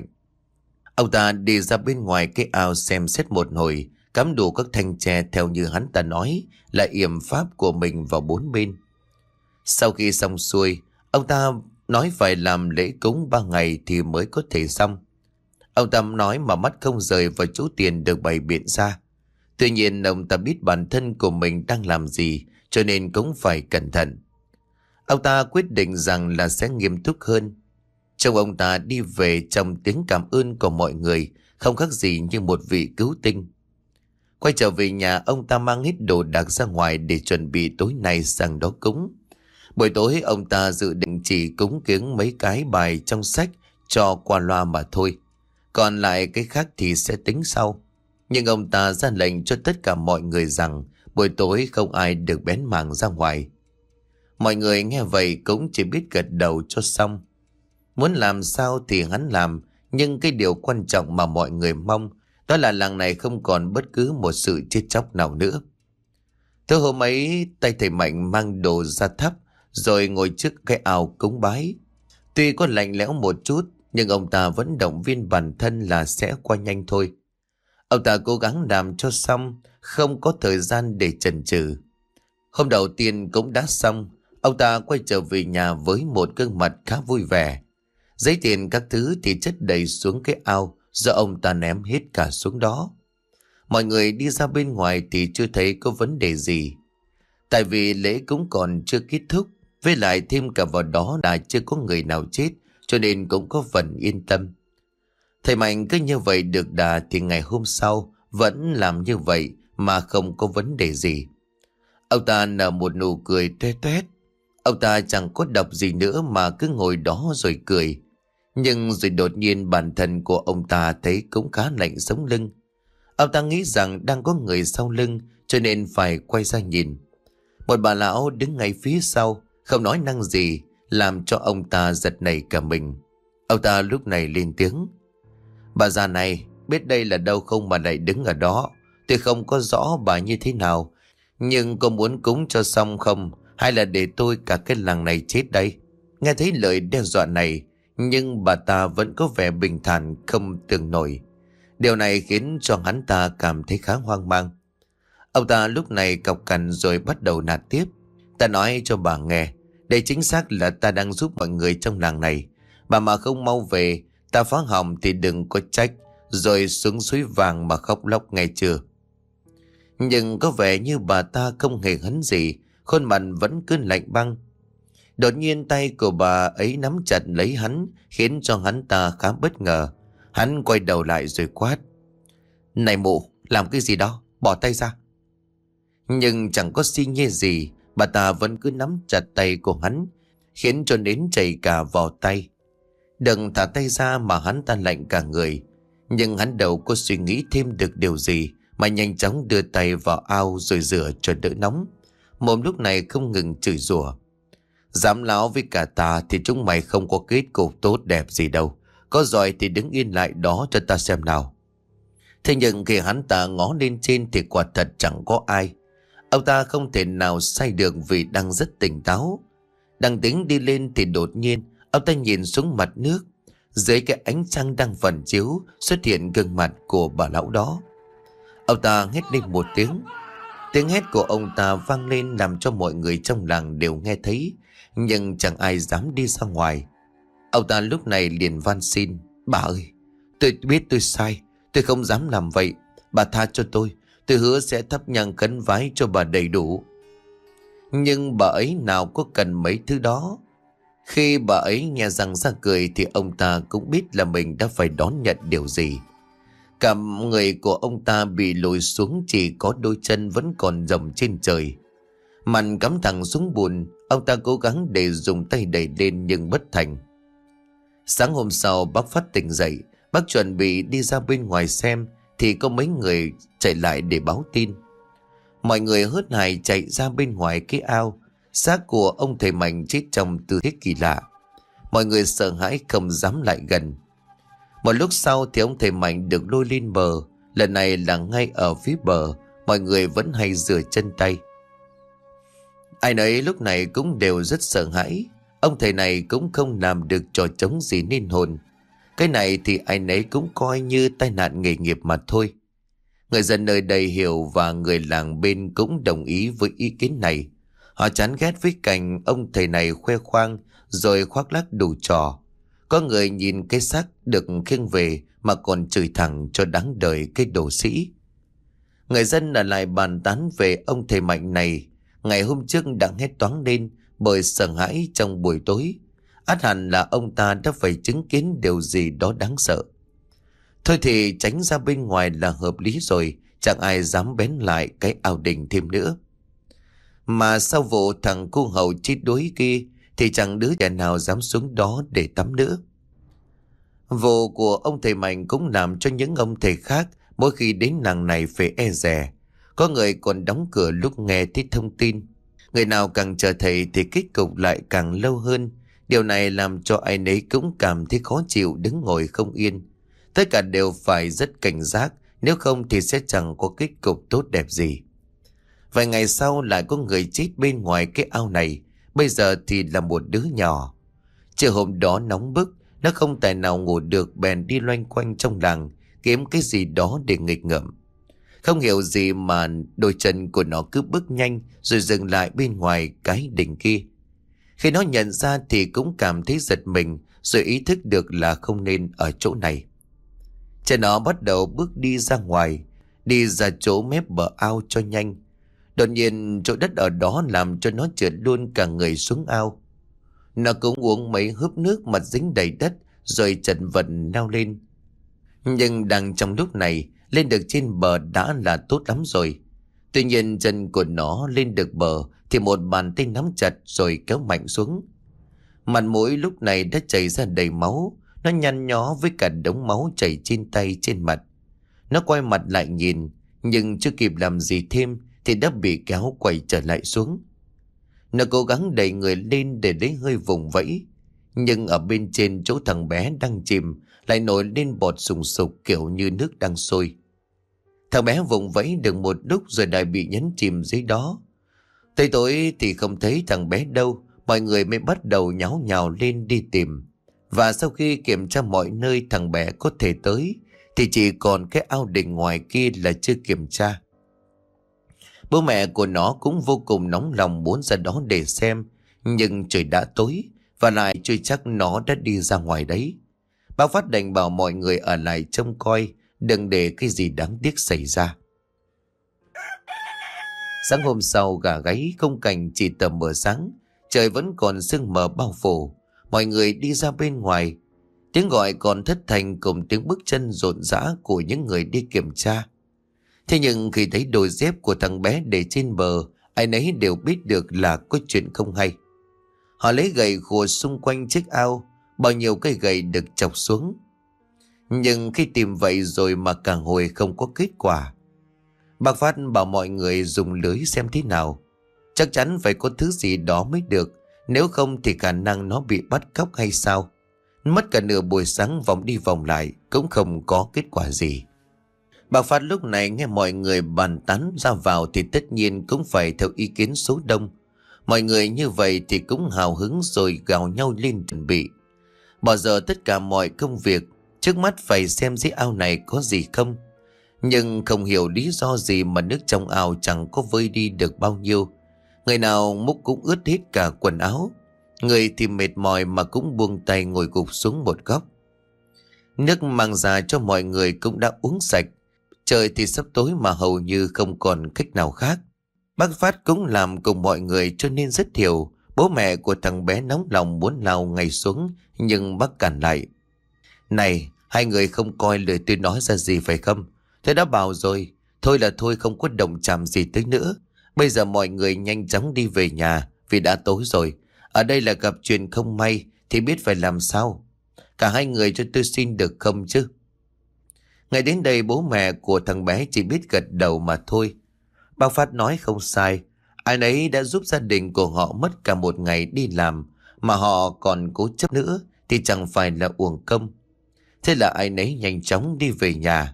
Ông ta đi ra bên ngoài cái ao xem xét một hồi, cắm đủ các thanh tre theo như hắn ta nói là yểm pháp của mình vào bốn bên. Sau khi xong xuôi, ông ta nói phải làm lễ cúng 3 ngày thì mới có thể xong. Ông ta nói mà mắt không rời vào chỗ tiền được bày biện ra. Tuy nhiên ông ta biết bản thân của mình đang làm gì, cho nên cũng phải cẩn thận. Ông ta quyết định rằng là sẽ nghiêm túc hơn. Trông ông ta đi về trong tiếng cảm ơn của mọi người, không khác gì như một vị cứu tinh. Quay trở về nhà, ông ta mang hết đồ đạc ra ngoài để chuẩn bị tối nay sang đó cúng. Buổi tối ông ta dự định chỉ cúng kiếng mấy cái bài trong sách cho qua loa mà thôi. Còn lại cái khác thì sẽ tính sau. Nhưng ông ta ra lệnh cho tất cả mọi người rằng buổi tối không ai được bén mảng ra ngoài. Mọi người nghe vậy cũng chỉ biết gật đầu cho xong. Muốn làm sao thì hắn làm, nhưng cái điều quan trọng mà mọi người mong đó là làng này không còn bất cứ một sự chết chóc nào nữa. Tới hôm ấy, tay thầy Mạnh mang đồ ra thắp rồi ngồi trước cái ao cúng bái. Tuy có lạnh lẽo một chút, nhưng ông ta vẫn động viên bản thân là sẽ qua nhanh thôi. Ông ta cố gắng làm cho xong, không có thời gian để chần chừ. Hôm đầu tiên cũng đã xong, ông ta quay trở về nhà với một gương mặt khá vui vẻ. Giấy tiền các thứ thì chất đầy xuống cái ao do ông ta ném hết cả xuống đó. Mọi người đi ra bên ngoài thì chưa thấy có vấn đề gì. Tại vì lễ cũng còn chưa kết thúc, với lại thêm cả vào đó là chưa có người nào chết, cho nên cũng có phần yên tâm. Thầy Mạnh cứ như vậy được đà thì ngày hôm sau vẫn làm như vậy mà không có vấn đề gì. Ông ta nở một nụ cười toe toét. Ông ta chẳng có đọc gì nữa mà cứ ngồi đó rồi cười. Nhưng rồi đột nhiên bản thân của ông ta thấy cũng khá lạnh sống lưng. Ông ta nghĩ rằng đang có người sau lưng cho nên phải quay ra nhìn. Một bà lão đứng ngay phía sau, không nói năng gì, làm cho ông ta giật nảy cả mình. Ông ta lúc này lên tiếng: "Bà già này, biết đây là đâu không mà lại đứng ở đó? Tôi không có rõ bà như thế nào, nhưng có muốn cúng cho xong không? Hay là để tôi cả cái làng này chết đây?" Nghe thấy lời đe dọa này, nhưng bà ta vẫn có vẻ bình thản không tưởng nổi. Điều này khiến cho hắn ta cảm thấy khá hoang mang. Ông ta lúc này cộc cằn rồi bắt đầu nạt tiếp: "Ta nói cho bà nghe, đây chính xác là ta đang giúp mọi người trong làng này. Bà mà không mau về, ta phá hỏng thì đừng có trách, rồi xuống suối vàng mà khóc lóc nghe chưa?" Nhưng có vẻ như bà ta không hề hấn gì, khuôn mặt vẫn cứ lạnh băng. Đột nhiên tay của bà ấy nắm chặt lấy hắn, khiến cho hắn ta khá bất ngờ. Hắn quay đầu lại rồi quát: "Này mụ, làm cái gì đó, bỏ tay ra." Nhưng chẳng có xi nhê gì, bà ta vẫn cứ nắm chặt tay của hắn, khiến cho nến chảy cả vào tay. Đừng thả tay ra mà hắn ta lạnh cả người. Nhưng hắn đâu có suy nghĩ thêm được điều gì, mà nhanh chóng đưa tay vào ao rồi rửa cho đỡ nóng. Mồm lúc này không ngừng chửi rủa: "Dám láo với cả ta thì chúng mày không có kết cục tốt đẹp gì đâu. Có giỏi thì đứng yên lại đó cho ta xem nào." Thế nhưng khi hắn ta ngó lên trên thì quả thật chẳng có ai. Ông ta không thể nào sai được vì đang rất tỉnh táo. Đang tính đi lên thì đột nhiên ông ta nhìn xuống mặt nước. Dưới cái ánh trăng đang phản chiếu xuất hiện gương mặt của bà lão đó. Ông ta hét lên một tiếng. Tiếng hét của ông ta vang lên làm cho mọi người trong làng đều nghe thấy, nhưng chẳng ai dám đi ra ngoài. Ông ta lúc này liền van xin: "Bà ơi, tôi biết tôi sai, tôi không dám làm vậy. Bà tha cho tôi hứa sẽ thắp nhang khấn vái cho bà đầy đủ." Nhưng bà ấy nào có cần mấy thứ đó. Khi bà ấy nghe răng ra cười thì ông ta cũng biết là mình đã phải đón nhận điều gì. Cả người của ông ta bị lùi xuống, chỉ có đôi chân vẫn còn rộng trên trời. Mặt cắm thẳng xuống bùn, ông ta cố gắng để dùng tay đẩy lên nhưng bất thành. Sáng hôm sau bác Phát tỉnh dậy. Bác chuẩn bị đi ra bên ngoài xem thì có mấy người chạy lại để báo tin. Mọi người hớt hải chạy ra bên ngoài cái ao. Xác của ông thầy Mạnh chết trong tư thế kỳ lạ. Mọi người sợ hãi không dám lại gần. Một lúc sau thì ông thầy Mạnh được lôi lên bờ. Lần này là ngay ở phía bờ. Mọi người vẫn hay rửa chân tay. Ai nấy lúc này cũng đều rất sợ hãi. Ông thầy này cũng không làm được trò trống gì nên hồn. Cái này thì ai nấy cũng coi như tai nạn nghề nghiệp mà thôi. Người dân nơi đây hiểu và người làng bên cũng đồng ý với ý kiến này. Họ chán ghét với cảnh ông thầy này khoe khoang rồi khoác lác đủ trò. Có người nhìn cái xác được khiêng về mà còn chửi thẳng cho đáng đời cái đồ sĩ. Người dân ở lại bàn tán về ông thầy Mạnh này. Ngày hôm trước đã hét toáng lên bởi sợ hãi trong buổi tối. Ắt hẳn là ông ta đã phải chứng kiến điều gì đó đáng sợ. Thôi thì tránh ra bên ngoài là hợp lý rồi. Chẳng ai dám bén lại cái ao đình thêm nữa. Mà sau vụ thằng cu hầu chết đuối kia thì chẳng đứa trẻ nào dám xuống đó để tắm nữa. Vụ của ông thầy Mạnh cũng làm cho những ông thầy khác mỗi khi đến làng này phải e dè. Có người còn đóng cửa lúc nghe thấy thông tin. Người nào càng chờ thầy thì kết cục lại càng lâu hơn. Điều này làm cho ai nấy cũng cảm thấy khó chịu, đứng ngồi không yên. Tất cả đều phải rất cảnh giác, nếu không thì sẽ chẳng có kết cục tốt đẹp gì. Vài ngày sau lại có người chết bên ngoài cái ao này. Bây giờ thì là một đứa nhỏ. Chiều hôm đó nóng bức, nó không tài nào ngủ được, bèn đi loanh quanh trong làng kiếm cái gì đó để nghịch ngợm. Không hiểu gì mà đôi chân của nó cứ bước nhanh rồi dừng lại bên ngoài cái đỉnh kia. Khi nó nhận ra thì cũng cảm thấy giật mình, rồi ý thức được là không nên ở chỗ này. Cha nó bắt đầu bước đi ra ngoài, đi ra chỗ mép bờ ao cho nhanh. Đột nhiên chỗ đất ở đó làm cho nó trượt luôn cả người xuống ao. Nó cũng uống mấy hớp nước, mặt dính đầy đất rồi chật vật leo lên. Nhưng đang trong lúc này, lên được trên bờ đã là tốt lắm rồi. Tuy nhiên chân của nó lên được bờ thì một bàn tay nắm chặt rồi kéo mạnh xuống. Mặt mũi lúc này đã chảy ra đầy máu. Nó nhăn nhó với cả đống máu chảy trên tay trên mặt. Nó quay mặt lại nhìn, nhưng chưa kịp làm gì thêm thì đã bị kéo quay trở lại xuống. Nó cố gắng đẩy người lên để lấy hơi vùng vẫy, nhưng ở bên trên chỗ thằng bé đang chìm lại nổi lên bọt sùng sục kiểu như nước đang sôi. Thằng bé vùng vẫy được một lúc rồi lại bị nhấn chìm dưới đó. Tới tối thì không thấy thằng bé đâu, mọi người mới bắt đầu nháo nhào lên đi tìm. Và sau khi kiểm tra mọi nơi thằng bé có thể tới thì chỉ còn cái ao đình ngoài kia là chưa kiểm tra. Bố mẹ của nó cũng vô cùng nóng lòng muốn ra đó để xem, nhưng trời đã tối và lại chưa chắc nó đã đi ra ngoài đấy. Bác Phát đành bảo mọi người ở lại trông coi, đừng để cái gì đáng tiếc xảy ra. Sáng hôm sau gà gáy, khung cảnh chỉ tầm mờ sáng, trời vẫn còn sương mờ bao phủ. Mọi người đi ra bên ngoài, tiếng gọi còn thất thanh cùng tiếng bước chân rộn rã của những người đi kiểm tra. Thế nhưng khi thấy đôi dép của thằng bé để trên bờ, ai nấy đều biết được là có chuyện không hay. Họ lấy gậy khua xung quanh chiếc ao, bao nhiêu cây gậy được chọc xuống. Nhưng khi tìm vậy rồi mà cả hồi không có kết quả. Bác Phát bảo mọi người dùng lưới xem thế nào. Chắc chắn phải có thứ gì đó mới được, nếu không thì khả năng nó bị bắt cóc hay sao. Mất cả nửa buổi sáng vòng đi vòng lại cũng không có kết quả gì. Bác Phát lúc này nghe mọi người bàn tán ra vào thì tất nhiên cũng phải theo ý kiến số đông. Mọi người như vậy thì cũng hào hứng rồi gào nhau lên chuẩn bị. Bỏ giờ tất cả mọi công việc, trước mắt phải xem dưới ao này có gì không. Nhưng không hiểu lý do gì mà nước trong ao chẳng có vơi đi được bao nhiêu. Người nào múc cũng ướt hết cả quần áo. Người thì mệt mỏi mà cũng buông tay ngồi gục xuống một góc. Nước mang ra cho mọi người cũng đã uống sạch. Trời thì sắp tối mà hầu như không còn cách nào khác. Bác Phát cũng làm cùng mọi người cho nên rất hiểu. Bố mẹ của thằng bé nóng lòng muốn lao ngay xuống, nhưng bác cản lại. Này, Hai người không coi lời tôi nói ra gì phải không? Tôi đã bảo rồi, thôi là thôi, không có động chạm gì tới nữa. Bây giờ mọi người nhanh chóng đi về nhà vì đã tối rồi. Ở đây là gặp chuyện không may thì biết phải làm sao. Cả hai người cho tôi xin được không chứ? Ngày đến đây bố mẹ của thằng bé chỉ biết gật đầu mà thôi. Bác Phát nói không sai. Anh ấy đã giúp gia đình của họ mất cả một ngày đi làm, mà họ còn cố chấp nữa thì chẳng phải là uổng công. Thế là anh ấy nhanh chóng đi về nhà.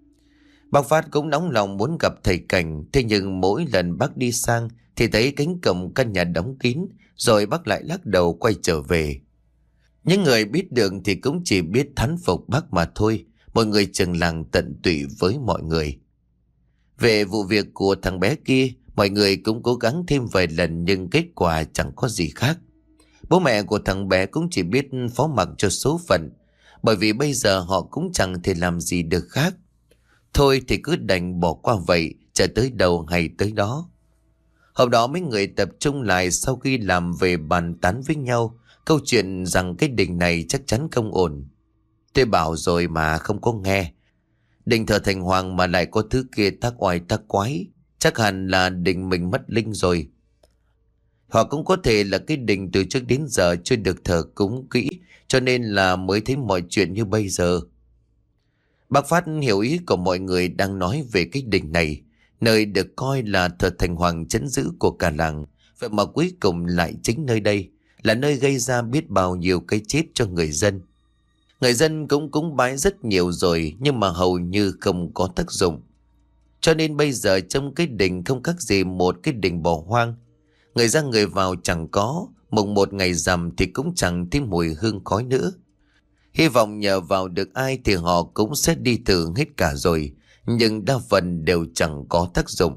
Bác Phát cũng nóng lòng muốn gặp thầy Cảnh. Thế nhưng mỗi lần bác đi sang thì thấy cánh cổng căn nhà đóng kín, rồi bác lại lắc đầu quay trở về. Những người biết đường thì cũng chỉ biết thán phục bác mà thôi. Mọi người trường làng tận tụy với mọi người. Về vụ việc của thằng bé kia, mọi người cũng cố gắng thêm vài lần nhưng kết quả chẳng có gì khác. Bố mẹ của thằng bé cũng chỉ biết phó mặc cho số phận, bởi vì bây giờ họ cũng chẳng thể làm gì được khác. Thôi thì cứ đành bỏ qua vậy, chờ tới đâu hay tới đó. Hôm đó mấy người tập trung lại sau khi làm về bàn tán với nhau câu chuyện rằng cái đình này chắc chắn không ổn. Tôi bảo rồi mà không có nghe. Đình thờ thành hoàng mà lại có thứ kia tác oai tác quái, chắc hẳn là đình mình mất linh rồi. Hoặc cũng có thể là cái đình từ trước đến giờ chưa được thờ cúng kỹ, cho nên là mới thấy mọi chuyện như bây giờ. Bác Phát hiểu ý của mọi người đang nói về cái đình này, nơi được coi là thờ thành hoàng trấn giữ của cả làng. Vậy mà cuối cùng lại chính nơi đây là nơi gây ra biết bao nhiêu cái chết cho người dân. Người dân cũng cúng bái rất nhiều rồi, nhưng mà hầu như không có tác dụng. Cho nên bây giờ trong cái đình không khác gì một cái đình bỏ hoang. Người ra người vào chẳng có, mùng một ngày rằm thì cũng chẳng thêm mùi hương khói nữa. Hy vọng nhờ vào được ai thì họ cũng sẽ đi thử hết cả rồi, nhưng đa phần đều chẳng có tác dụng.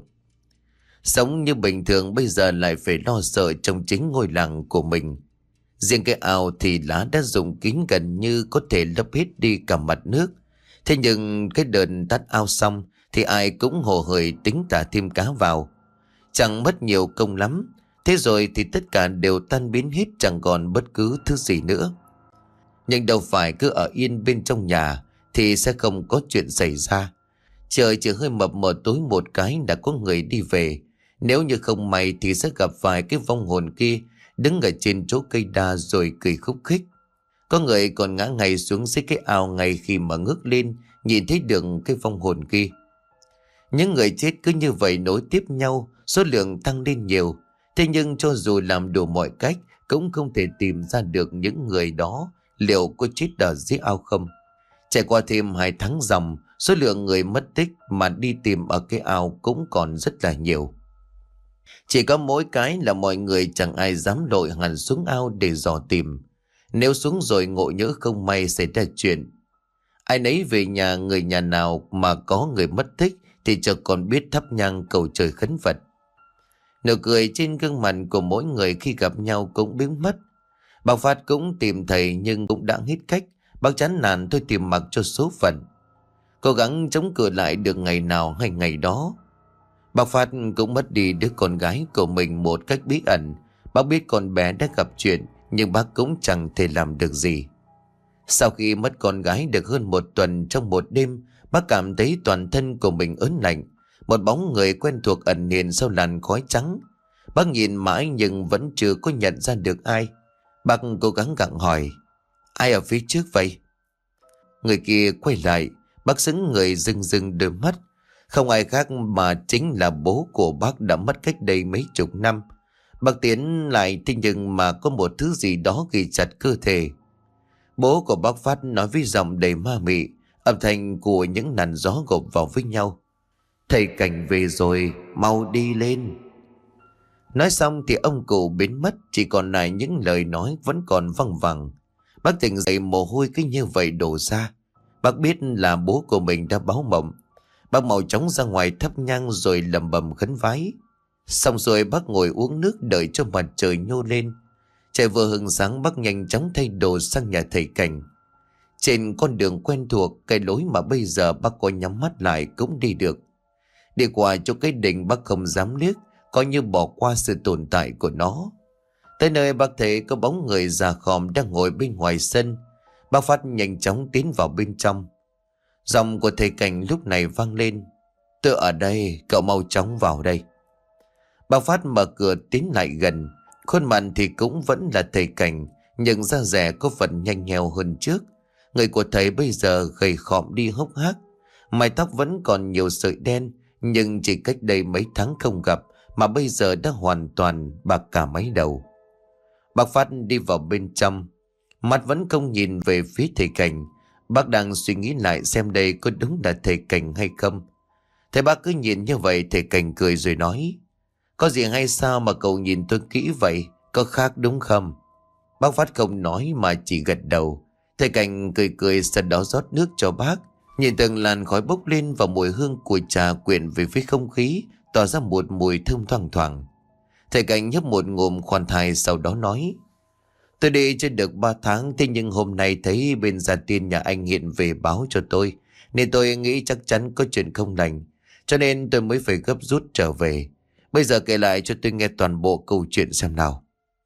Sống như bình thường bây giờ lại phải lo sợ trong chính ngôi làng của mình. Riêng cái ao thì lá đã dùng kín gần như có thể lấp hết đi cả mặt nước. Thế nhưng cái đợt tắt ao xong thì ai cũng hồ hởi tính thả thêm cá vào. Chẳng mất nhiều công lắm. Thế rồi thì tất cả đều tan biến hết, chẳng còn bất cứ thứ gì nữa. Nhưng đâu phải cứ ở yên bên trong nhà thì sẽ không có chuyện xảy ra. Trời chỉ hơi mập mờ tối một cái đã có người đi về. Nếu như không may thì sẽ gặp vài cái vong hồn kia đứng ở trên chỗ cây đa rồi cười khúc khích. Có người còn ngã ngay xuống dưới cái ao ngay khi mà ngước lên nhìn thấy được cái vong hồn kia. Những người chết cứ như vậy nối tiếp nhau, số lượng tăng lên nhiều. Thế nhưng cho dù làm đủ mọi cách cũng không thể tìm ra được những người đó liệu có chết ở dưới ao không. Trải qua thêm 2 tháng ròng, số lượng người mất tích mà đi tìm ở cái ao cũng còn rất là nhiều. Chỉ có mỗi cái là mọi người chẳng ai dám lội hẳn xuống ao để dò tìm. Nếu xuống rồi ngộ nhỡ không may xảy ra chuyện, ai nấy về nhà, người nhà nào mà có người mất tích thì cho còn biết thắp nhang cầu trời khấn Phật. Nụ cười trên gương mặt của mỗi người khi gặp nhau cũng biến mất. Bác Phát cũng tìm thầy nhưng cũng đã hết cách. Bác chán nản thôi tìm mặc cho số phận, cố gắng chống cự lại được ngày nào hay ngày đó. Bác Phát cũng mất đi đứa con gái của mình một cách bí ẩn. Bác biết con bé đã gặp chuyện nhưng bác cũng chẳng thể làm được gì. Sau khi mất con gái được hơn 1 tuần, trong một đêm bác cảm thấy toàn thân của mình ớn lạnh. Một bóng người quen thuộc ẩn hiện sau làn khói trắng. Bác nhìn mãi nhưng vẫn chưa có nhận ra được ai. Bác cố gắng gặng hỏi: ai ở phía trước vậy? Người kia quay lại. Bác sững người, rưng rưng đôi mắt. Không ai khác mà chính là bố của bác đã mất cách đây mấy chục năm. Bác tiến lại thế nhưng mà có một thứ gì đó ghi chặt cơ thể. Bố của bác Phát nói với giọng đầy ma mị, âm thanh của những làn gió gộp vào với nhau: thầy Cảnh về rồi, mau đi lên. Nói xong thì ông cụ biến mất, chỉ còn lại những lời nói vẫn còn văng vẳng. Bác tỉnh dậy, mồ hôi cứ như vậy đổ ra. Bác biết là bố của mình đã báo mộng. Bác mau chóng ra ngoài thắp nhang rồi lẩm bẩm khấn vái. Xong rồi bác ngồi uống nước đợi cho mặt trời nhô lên. Trời vừa hừng sáng, bác nhanh chóng thay đồ sang nhà thầy Cảnh. Trên con đường quen thuộc, cái lối mà bây giờ bác có nhắm mắt lại cũng đi được. Đi qua chỗ cái đình bác không dám liếc, coi như bỏ qua sự tồn tại của nó. Tới nơi bác thấy có bóng người già khòm đang ngồi bên ngoài sân. Bác Phát nhanh chóng tiến vào bên trong. Giọng của thầy Cảnh lúc này vang lên: "Tôi ở đây, cậu mau chóng vào đây." Bác Phát mở cửa tiến lại gần. Khuôn mặt thì cũng vẫn là thầy Cảnh, nhưng da dẻ có phần nhanh nheo hơn trước. Người của thầy bây giờ gầy khọm đi hốc hác, mái tóc vẫn còn nhiều sợi đen, nhưng chỉ cách đây mấy tháng không gặp mà bây giờ đã hoàn toàn bạc cả mái đầu. Bác Phát đi vào bên trong, mặt vẫn không nhìn về phía thầy Cảnh. Bác đang suy nghĩ lại xem đây có đúng là thầy Cảnh hay không. Thấy bác cứ nhìn như vậy, thầy Cảnh cười rồi nói: "Có gì hay sao mà cậu nhìn tôi kỹ vậy? Có khác đúng không?" Bác Phát không nói mà chỉ gật đầu. Thầy Cảnh cười cười, sau đó rót nước cho bác. Nhìn từng làn khói bốc lên và mùi hương của trà quyện về phía không khí, tỏa ra một mùi thơm thoang thoảng. Thầy Cảnh nhấp một ngụm khoan thai, sau đó nói: "Tôi đi chưa được 3 tháng, thế nhưng hôm nay thấy bên gia tiên nhà anh hiện về báo cho tôi, nên tôi nghĩ chắc chắn có chuyện không lành, cho nên tôi mới phải gấp rút trở về. Bây giờ kể lại cho tôi nghe toàn bộ câu chuyện xem nào."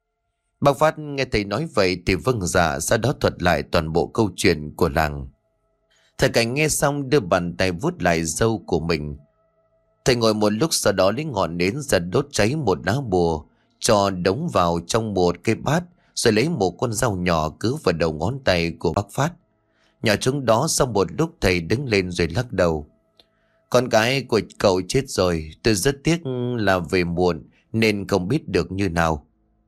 Bác Phát nghe thầy nói vậy thì vâng dạ, sau đó thuật lại toàn bộ câu chuyện của làng. Thầy Cảnh nghe xong đưa bàn tay vuốt lại râu của mình. Thầy ngồi một lúc, sau đó lấy ngọn nến ra đốt cháy một lá bùa, cho đống vào trong một cái bát, rồi lấy một con dao nhỏ cứ vào đầu ngón tay của bác Phát. Nhỏ chúng đó. Sau một lúc thầy đứng lên rồi lắc đầu: "Con gái của cậu chết rồi, tôi rất tiếc là về muộn nên không biết được như nào."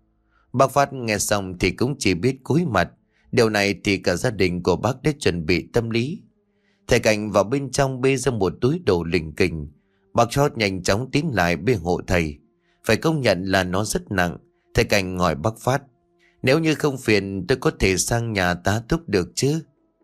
Bác Phát nghe xong thì cũng chỉ biết cúi mặt. Điều này thì cả gia đình của bác đã chuẩn bị tâm lý. Thầy Cảnh vào bên trong bê ra một túi đồ lỉnh kình. Bác Chót nhanh chóng tiến lại bê hộ thầy. Phải công nhận là nó rất nặng. Thầy Cảnh hỏi bác Phát: "Nếu như không phiền, tôi có thể sang nhà tá túc được chứ?"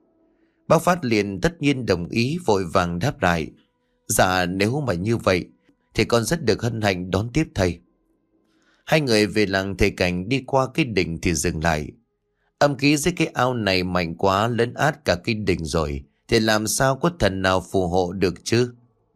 Bác Phát liền tất nhiên đồng ý, vội vàng đáp lại: "Dạ, nếu mà như vậy thì con rất được hân hạnh đón tiếp thầy." Hai người về làng. Thầy Cảnh đi qua cái đỉnh thì dừng lại. Âm khí dưới cái ao này mạnh quá, lấn át cả cái đỉnh rồi, thì làm sao có thần nào phù hộ được chứ?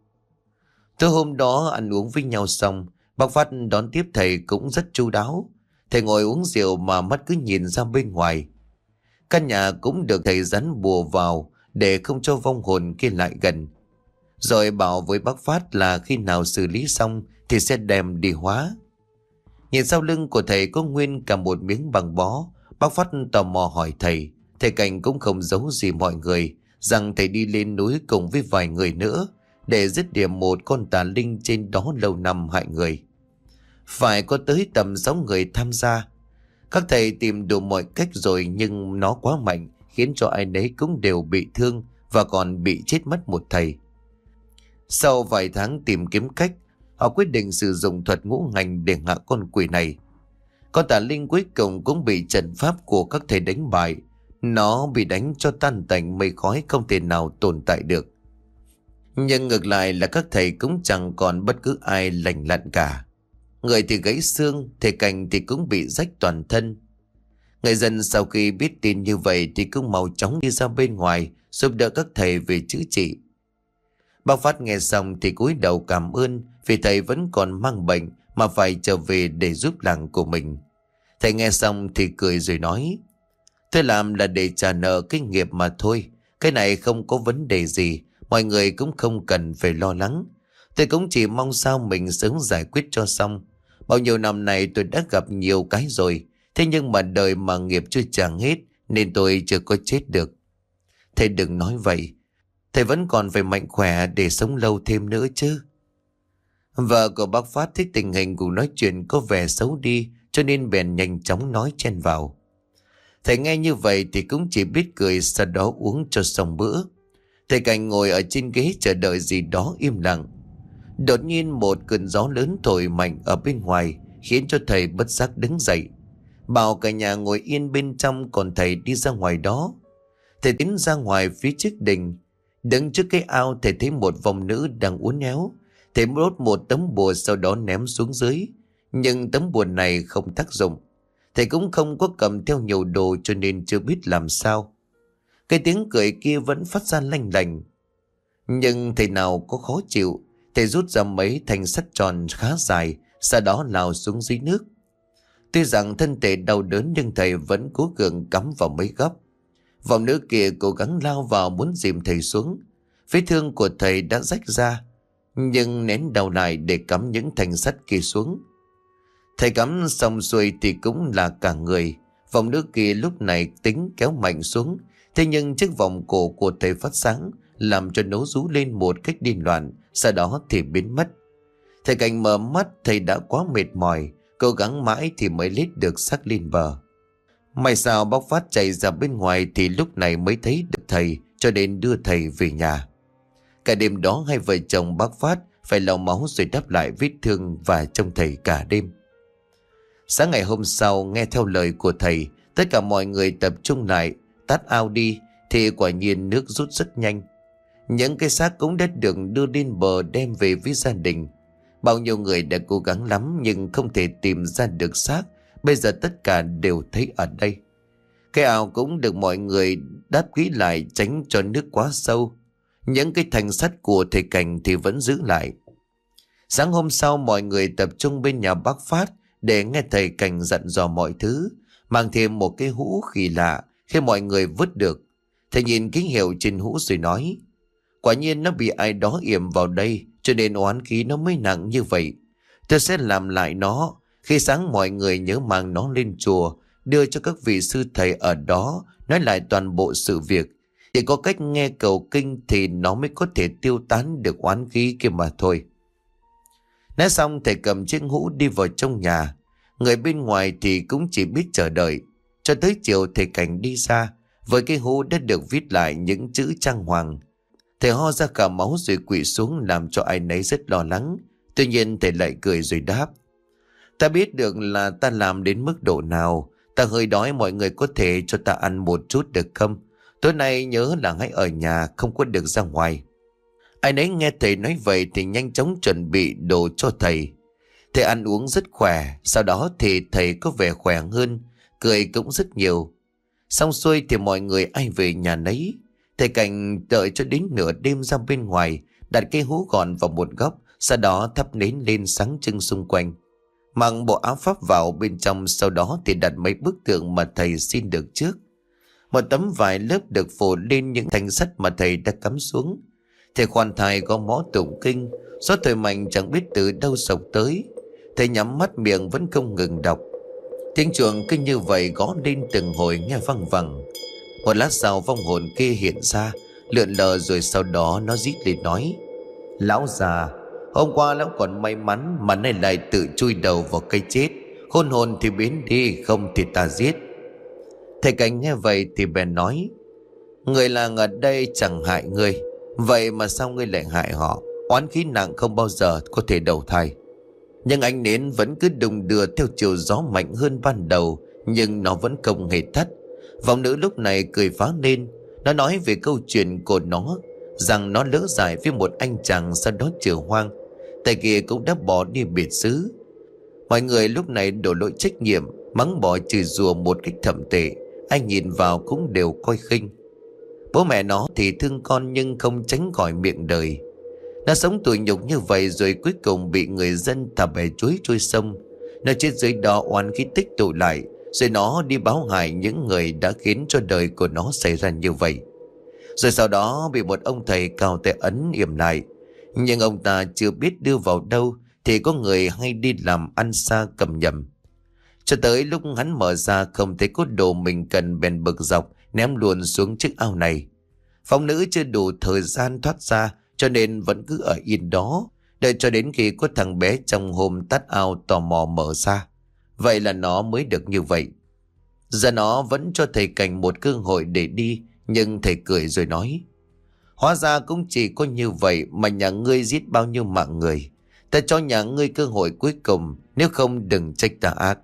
Tối hôm đó ăn uống với nhau xong, bác Phát đón tiếp thầy cũng rất chu đáo. Thầy ngồi uống rượu mà mắt cứ nhìn ra bên ngoài. Căn nhà cũng được thầy dán bùa vào để không cho vong hồn kia lại gần. Rồi bảo với bác Phát là khi nào xử lý xong thì sẽ đem đi hóa. Nhìn sau lưng của thầy có nguyên cả một miếng bằng bó. Bác Phát tò mò hỏi thầy. Thầy Cảnh cũng không giấu gì mọi người rằng thầy đi lên núi cùng với vài người nữa để dứt điểm một con tà linh trên đó lâu năm hại người. Phải có tới tầm 6 người tham gia. Các thầy tìm đủ mọi cách rồi, nhưng nó quá mạnh, khiến cho ai nấy cũng đều bị thương và còn bị chết mất một thầy. Sau vài tháng tìm kiếm cách, họ quyết định sử dụng thuật ngũ hành để hạ con quỷ này. Con tà linh cuối cùng cũng bị trận pháp của các thầy đánh bại. Nó bị đánh cho tan tành mây khói, không thể nào tồn tại được. Nhưng ngược lại là các thầy cũng chẳng còn bất cứ ai lành lặn cả. Người thì gãy xương, thầy Cảnh thì cũng bị rách toàn thân. Người dân sau khi biết tin như vậy thì cũng mau chóng đi ra bên ngoài giúp đỡ các thầy về chữa trị. Bác Phát nghe xong thì cúi đầu cảm ơn, vì thầy vẫn còn mang bệnh mà phải trở về để giúp làng của mình. Thầy nghe xong thì cười rồi nói: "Tôi làm là để trả nợ cái nghiệp mà thôi. Cái này không có vấn đề gì, mọi người cũng không cần phải lo lắng. Tôi cũng chỉ mong sao mình sớm giải quyết cho xong. Bao nhiêu năm này tôi đã gặp nhiều cái rồi, thế nhưng mà đời mà nghiệp chưa chẳng hết nên tôi chưa có chết được." "Thầy đừng nói vậy, thầy vẫn còn phải mạnh khỏe để sống lâu thêm nữa chứ." Vợ của bác Phát thích tình hình cuộc nói chuyện có vẻ xấu đi, cho nên bèn nhanh chóng nói chen vào. Thầy nghe như vậy thì cũng chỉ biết cười, sau đó uống cho xong bữa. Thầy Cảnh ngồi ở trên ghế chờ đợi gì đó im lặng. Đột nhiên một cơn gió lớn thổi mạnh ở bên ngoài, khiến cho thầy bất giác đứng dậy. Bảo cả nhà ngồi yên bên trong, còn thầy đi ra ngoài đó. Thầy tiến ra ngoài phía trước đình. Đứng trước cái ao, thầy thấy một vong nữ đang uốn éo. Thầy đốt một tấm bùa, sau đó ném xuống dưới. Nhưng tấm bùa này không tác dụng. Thầy cũng không có cầm theo nhiều đồ, cho nên chưa biết làm sao. Cái tiếng cười kia vẫn phát ra lanh lành. Nhưng thầy nào có khó chịu. Thầy rút ra mấy thanh sắt tròn khá dài, sau đó lao xuống dưới nước. Tuy rằng thân thể đau đớn, nhưng thầy vẫn cố gắng cắm vào mấy góc. Vòng nữ kia cố gắng lao vào muốn dìm thầy xuống. Vết thương của thầy đã rách ra, nhưng nén đầu lại để cắm những thanh sắt kia xuống. Thầy cắm xong xuôi thì cũng là cả người. Vòng nữ kia lúc này tính kéo mạnh xuống. Thế nhưng chiếc vòng cổ của thầy phát sáng, làm cho nó rú lên một cách điên loạn, sau đó thì biến mất. Thầy Cảnh mở mắt, thầy đã quá mệt mỏi, cố gắng mãi thì mới lết được xác lên bờ. May sao bác Phát chạy ra bên ngoài thì lúc này mới thấy được thầy, cho nên đưa thầy về nhà. Cả đêm đó hai vợ chồng bác Phát phải lau máu rồi đắp lại vết thương và trông thầy cả đêm. Sáng ngày hôm sau, nghe theo lời của thầy, tất cả mọi người tập trung lại, tắt ao đi thì quả nhiên nước rút rất nhanh. Những cái xác cũng đã được đưa lên bờ đem về với gia đình. Bao nhiêu người đã cố gắng lắm nhưng không thể tìm ra được xác. Bây giờ tất cả đều thấy ở đây. Cái ao cũng được mọi người đáp kỹ lại tránh cho nước quá sâu. Những cái thanh sắt của thầy Cảnh thì vẫn giữ lại. Sáng hôm sau mọi người tập trung bên nhà bác Phát để nghe thầy Cảnh dặn dò mọi thứ. Mang thêm một cái hũ kỳ lạ khi mọi người vứt được. Thầy nhìn ký hiệu trên hũ rồi nói: quả nhiên nó bị ai đó yểm vào đây, cho nên oán khí nó mới nặng như vậy. Tôi sẽ làm lại nó. Khi sáng mọi người nhớ mang nó lên chùa, đưa cho các vị sư thầy ở đó, nói lại toàn bộ sự việc. Chỉ có cách nghe cầu kinh thì nó mới có thể tiêu tán được oán khí kia mà thôi. Nói xong thầy cầm chiếc hũ đi vào trong nhà. Người bên ngoài thì cũng chỉ biết chờ đợi. Cho tới chiều thầy Cảnh đi ra, với cái hũ đã được viết lại những chữ trang hoàng. Thầy ho ra cả máu rồi quỵ xuống làm cho ai nấy rất lo lắng. Tuy nhiên thầy lại cười rồi đáp: ta biết được là ta làm đến mức độ nào. Ta hơi đói, mọi người có thể cho ta ăn một chút được không? Tối nay nhớ là hãy ở nhà, không có được ra ngoài. Ai nấy nghe thầy nói vậy thì nhanh chóng chuẩn bị đồ cho thầy. Thầy ăn uống rất khỏe. Sau đó thì thầy có vẻ khỏe hơn, cười cũng rất nhiều. Xong xuôi thì mọi người ai về nhà nấy. Thầy Cảnh đợi cho đến nửa đêm ra bên ngoài, đặt cái hũ gọn vào một góc, sau đó thắp nến lên sáng trưng xung quanh. Mặc bộ áo pháp vào bên trong, sau đó thì đặt mấy bức tượng mà thầy xin được trước. Một tấm vải lớp được phủ lên những thanh sắt mà thầy đã cắm xuống. Thầy khoan thai có mõ tụng kinh, gió thổi mạnh chẳng biết từ đâu sộc tới. Thầy nhắm mắt miệng vẫn không ngừng đọc. Tiếng chuông kinh như vậy gõ lên từng hồi nghe văng vẳng. Một lát sau vong hồn kia hiện ra, lượn lờ rồi sau đó nó rít lên nói: lão già, hôm qua lão còn may mắn mà nay lại tự chui đầu vào cây chết. Khôn hồn thì biến đi, không thì ta giết. Thầy Cảnh nghe vậy thì bèn nói: người làng ở đây chẳng hại ngươi, vậy mà sao ngươi lại hại họ? Oán khí nặng không bao giờ có thể đầu thai. Nhưng ánh nến vẫn cứ đung đưa theo chiều gió mạnh hơn ban đầu, nhưng nó vẫn không hề tắt. Vòng nữ lúc này cười phá lên. Nó nói về câu chuyện của nó, rằng nó lỡ dại với một anh chàng, sau đó chữa hoang. Tay kia cũng đã bỏ đi biệt xứ. Mọi người lúc này đổ lỗi trách nhiệm, mắng bỏ chửi rủa một cách thậm tệ. Ai nhìn vào cũng đều coi khinh. Bố mẹ nó thì thương con nhưng không tránh khỏi miệng đời. Nó sống tủi nhục như vậy rồi cuối cùng bị người dân thả bè chuối trôi sông. Nó chết dưới đó oán khí tích tụ lại, rồi nó đi báo hại những người đã khiến cho đời của nó xảy ra như vậy. Rồi sau đó bị một ông thầy cao tay ấn yểm lại. Nhưng ông ta chưa biết đưa vào đâu thì có người hay đi làm ăn xa cầm nhầm. Cho tới lúc hắn mở ra không thấy có đồ mình cần, bèn bực dọc ném luôn xuống chiếc ao này. Phong nữ chưa đủ thời gian thoát ra cho nên vẫn cứ ở yên đó, đợi cho đến khi có thằng bé trong hôm tắt ao tò mò mở ra. Vậy là nó mới được như vậy. Giờ nó vẫn cho thầy Cảnh một cơ hội để đi, nhưng thầy cười rồi nói: hóa ra cũng chỉ có như vậy mà nhà ngươi giết bao nhiêu mạng người. Ta cho nhà ngươi cơ hội cuối cùng, nếu không đừng trách ta ác.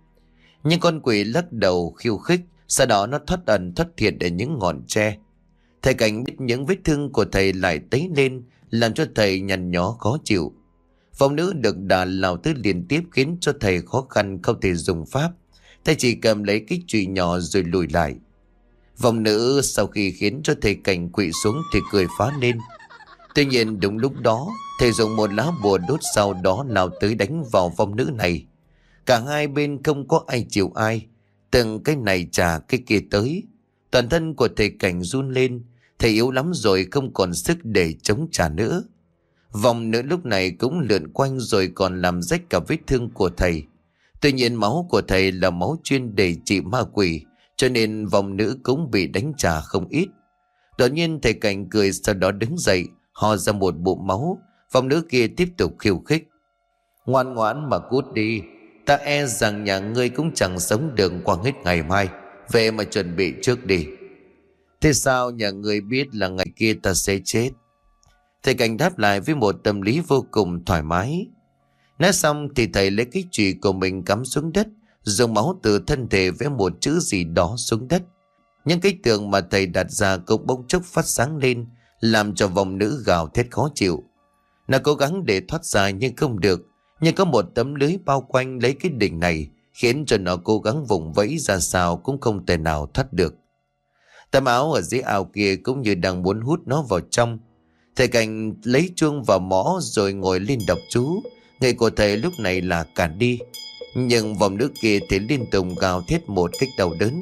Nhưng con quỷ lắc đầu khiêu khích, sau đó nó thoát ẩn thoát hiện ở những ngọn tre. Thầy Cảnh biết những vết thương của thầy lại tấy lên, làm cho thầy nhăn nhó khó chịu. Phong nữ được đà lao tới liên tiếp khiến cho thầy khó khăn không thể dùng pháp. Thầy chỉ cầm lấy cái chùy nhỏ rồi lùi lại. Vong nữ sau khi khiến cho thầy Cảnh quỵ xuống thì cười phá lên. Tuy nhiên đúng lúc đó thầy dùng một lá bùa đốt, sau đó lao tới đánh vào vong nữ này. Cả hai bên không có ai chịu ai, từng cái này trả cái kia tới. Toàn thân của thầy Cảnh run lên, thầy yếu lắm rồi, không còn sức để chống trả nữa. Vòng nữ lúc này cũng lượn quanh rồi còn làm rách cả vết thương của thầy. Tuy nhiên máu của thầy là máu chuyên để trị ma quỷ, cho nên vòng nữ cũng bị đánh trả không ít. Đột nhiên thầy Cảnh cười, sau đó đứng dậy, ho ra một bụng máu. Vòng nữ kia tiếp tục khiêu khích. Ngoan ngoãn mà cút đi, ta e rằng nhà ngươi cũng chẳng sống được qua hết ngày mai. Về mà chuẩn bị trước đi. Thế sao nhà ngươi biết là ngày kia ta sẽ chết? Thầy Cảnh đáp lại với một tâm lý vô cùng thoải mái. Nói xong thì thầy lấy cái chùy của mình cắm xuống đất, dùng máu từ thân thể vẽ một chữ gì đó xuống đất. Những cái tường mà thầy đặt ra cũng bỗng chốc phát sáng lên, làm cho vòng nữ gào thét khó chịu. Nó cố gắng để thoát ra nhưng không được, nhưng có một tấm lưới bao quanh lấy cái đỉnh này, khiến cho nó cố gắng vùng vẫy ra sao cũng không thể nào thoát được. Tấm áo ở dưới ao kia cũng như đang muốn hút nó vào trong. Thầy Cảnh lấy chuông vào mõ rồi ngồi lên đọc chú. Người của thầy lúc này là cản đi, nhưng vòng nữ kia thì liên tục gào thét một cách đau đớn.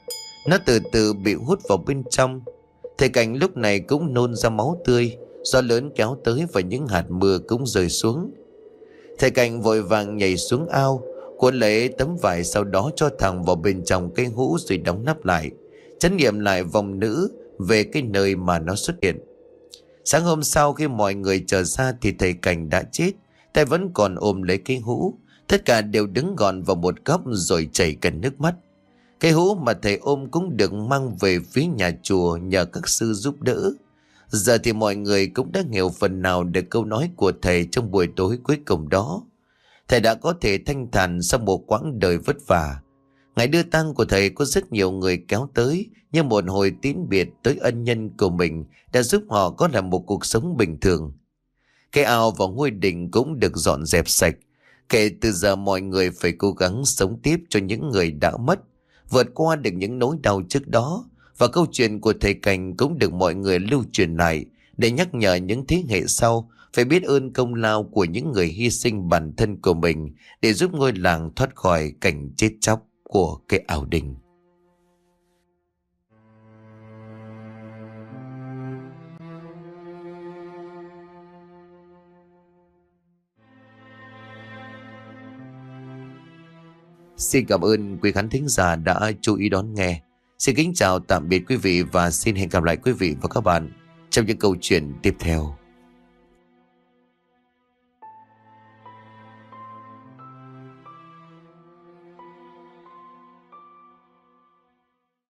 Nó từ từ bị hút vào bên trong. Thầy Cảnh lúc này cũng nôn ra máu tươi. Gió lớn kéo tới và những hạt mưa cũng rơi xuống. Thầy Cảnh vội vàng nhảy xuống ao, cuốn lấy tấm vải, sau đó cho thẳng vào bên trong cái hũ rồi đóng nắp lại, trấn nghiệm lại vòng nữ về cái nơi mà nó xuất hiện. Sáng hôm sau khi mọi người trở ra thì thầy Cảnh đã chết, tay vẫn còn ôm lấy cái hũ. Tất cả đều đứng gọn vào một góc rồi chảy cả nước mắt. Cái hũ mà thầy ôm cũng được mang về phía nhà chùa nhờ các sư giúp đỡ. Giờ thì mọi người cũng đã hiểu phần nào được câu nói của thầy trong buổi tối cuối cùng đó. Thầy đã có thể thanh thản sau một quãng đời vất vả. Ngày đưa tang của thầy có rất nhiều người kéo tới như một hồi tín biệt tới ân nhân của mình đã giúp họ có lại một cuộc sống bình thường. Cái ao và ngôi đình cũng được dọn dẹp sạch. Kể từ giờ mọi người phải cố gắng sống tiếp cho những người đã mất, vượt qua được những nỗi đau trước đó. Và câu chuyện của thầy Cảnh cũng được mọi người lưu truyền lại để nhắc nhở những thế hệ sau phải biết ơn công lao của những người hy sinh bản thân của mình để giúp ngôi làng thoát khỏi cảnh chết chóc của cái ao đình. Xin cảm ơn quý khán thính giả đã chú ý đón nghe. Xin kính chào tạm biệt quý vị và xin hẹn gặp lại quý vị và các bạn trong những câu chuyện tiếp theo.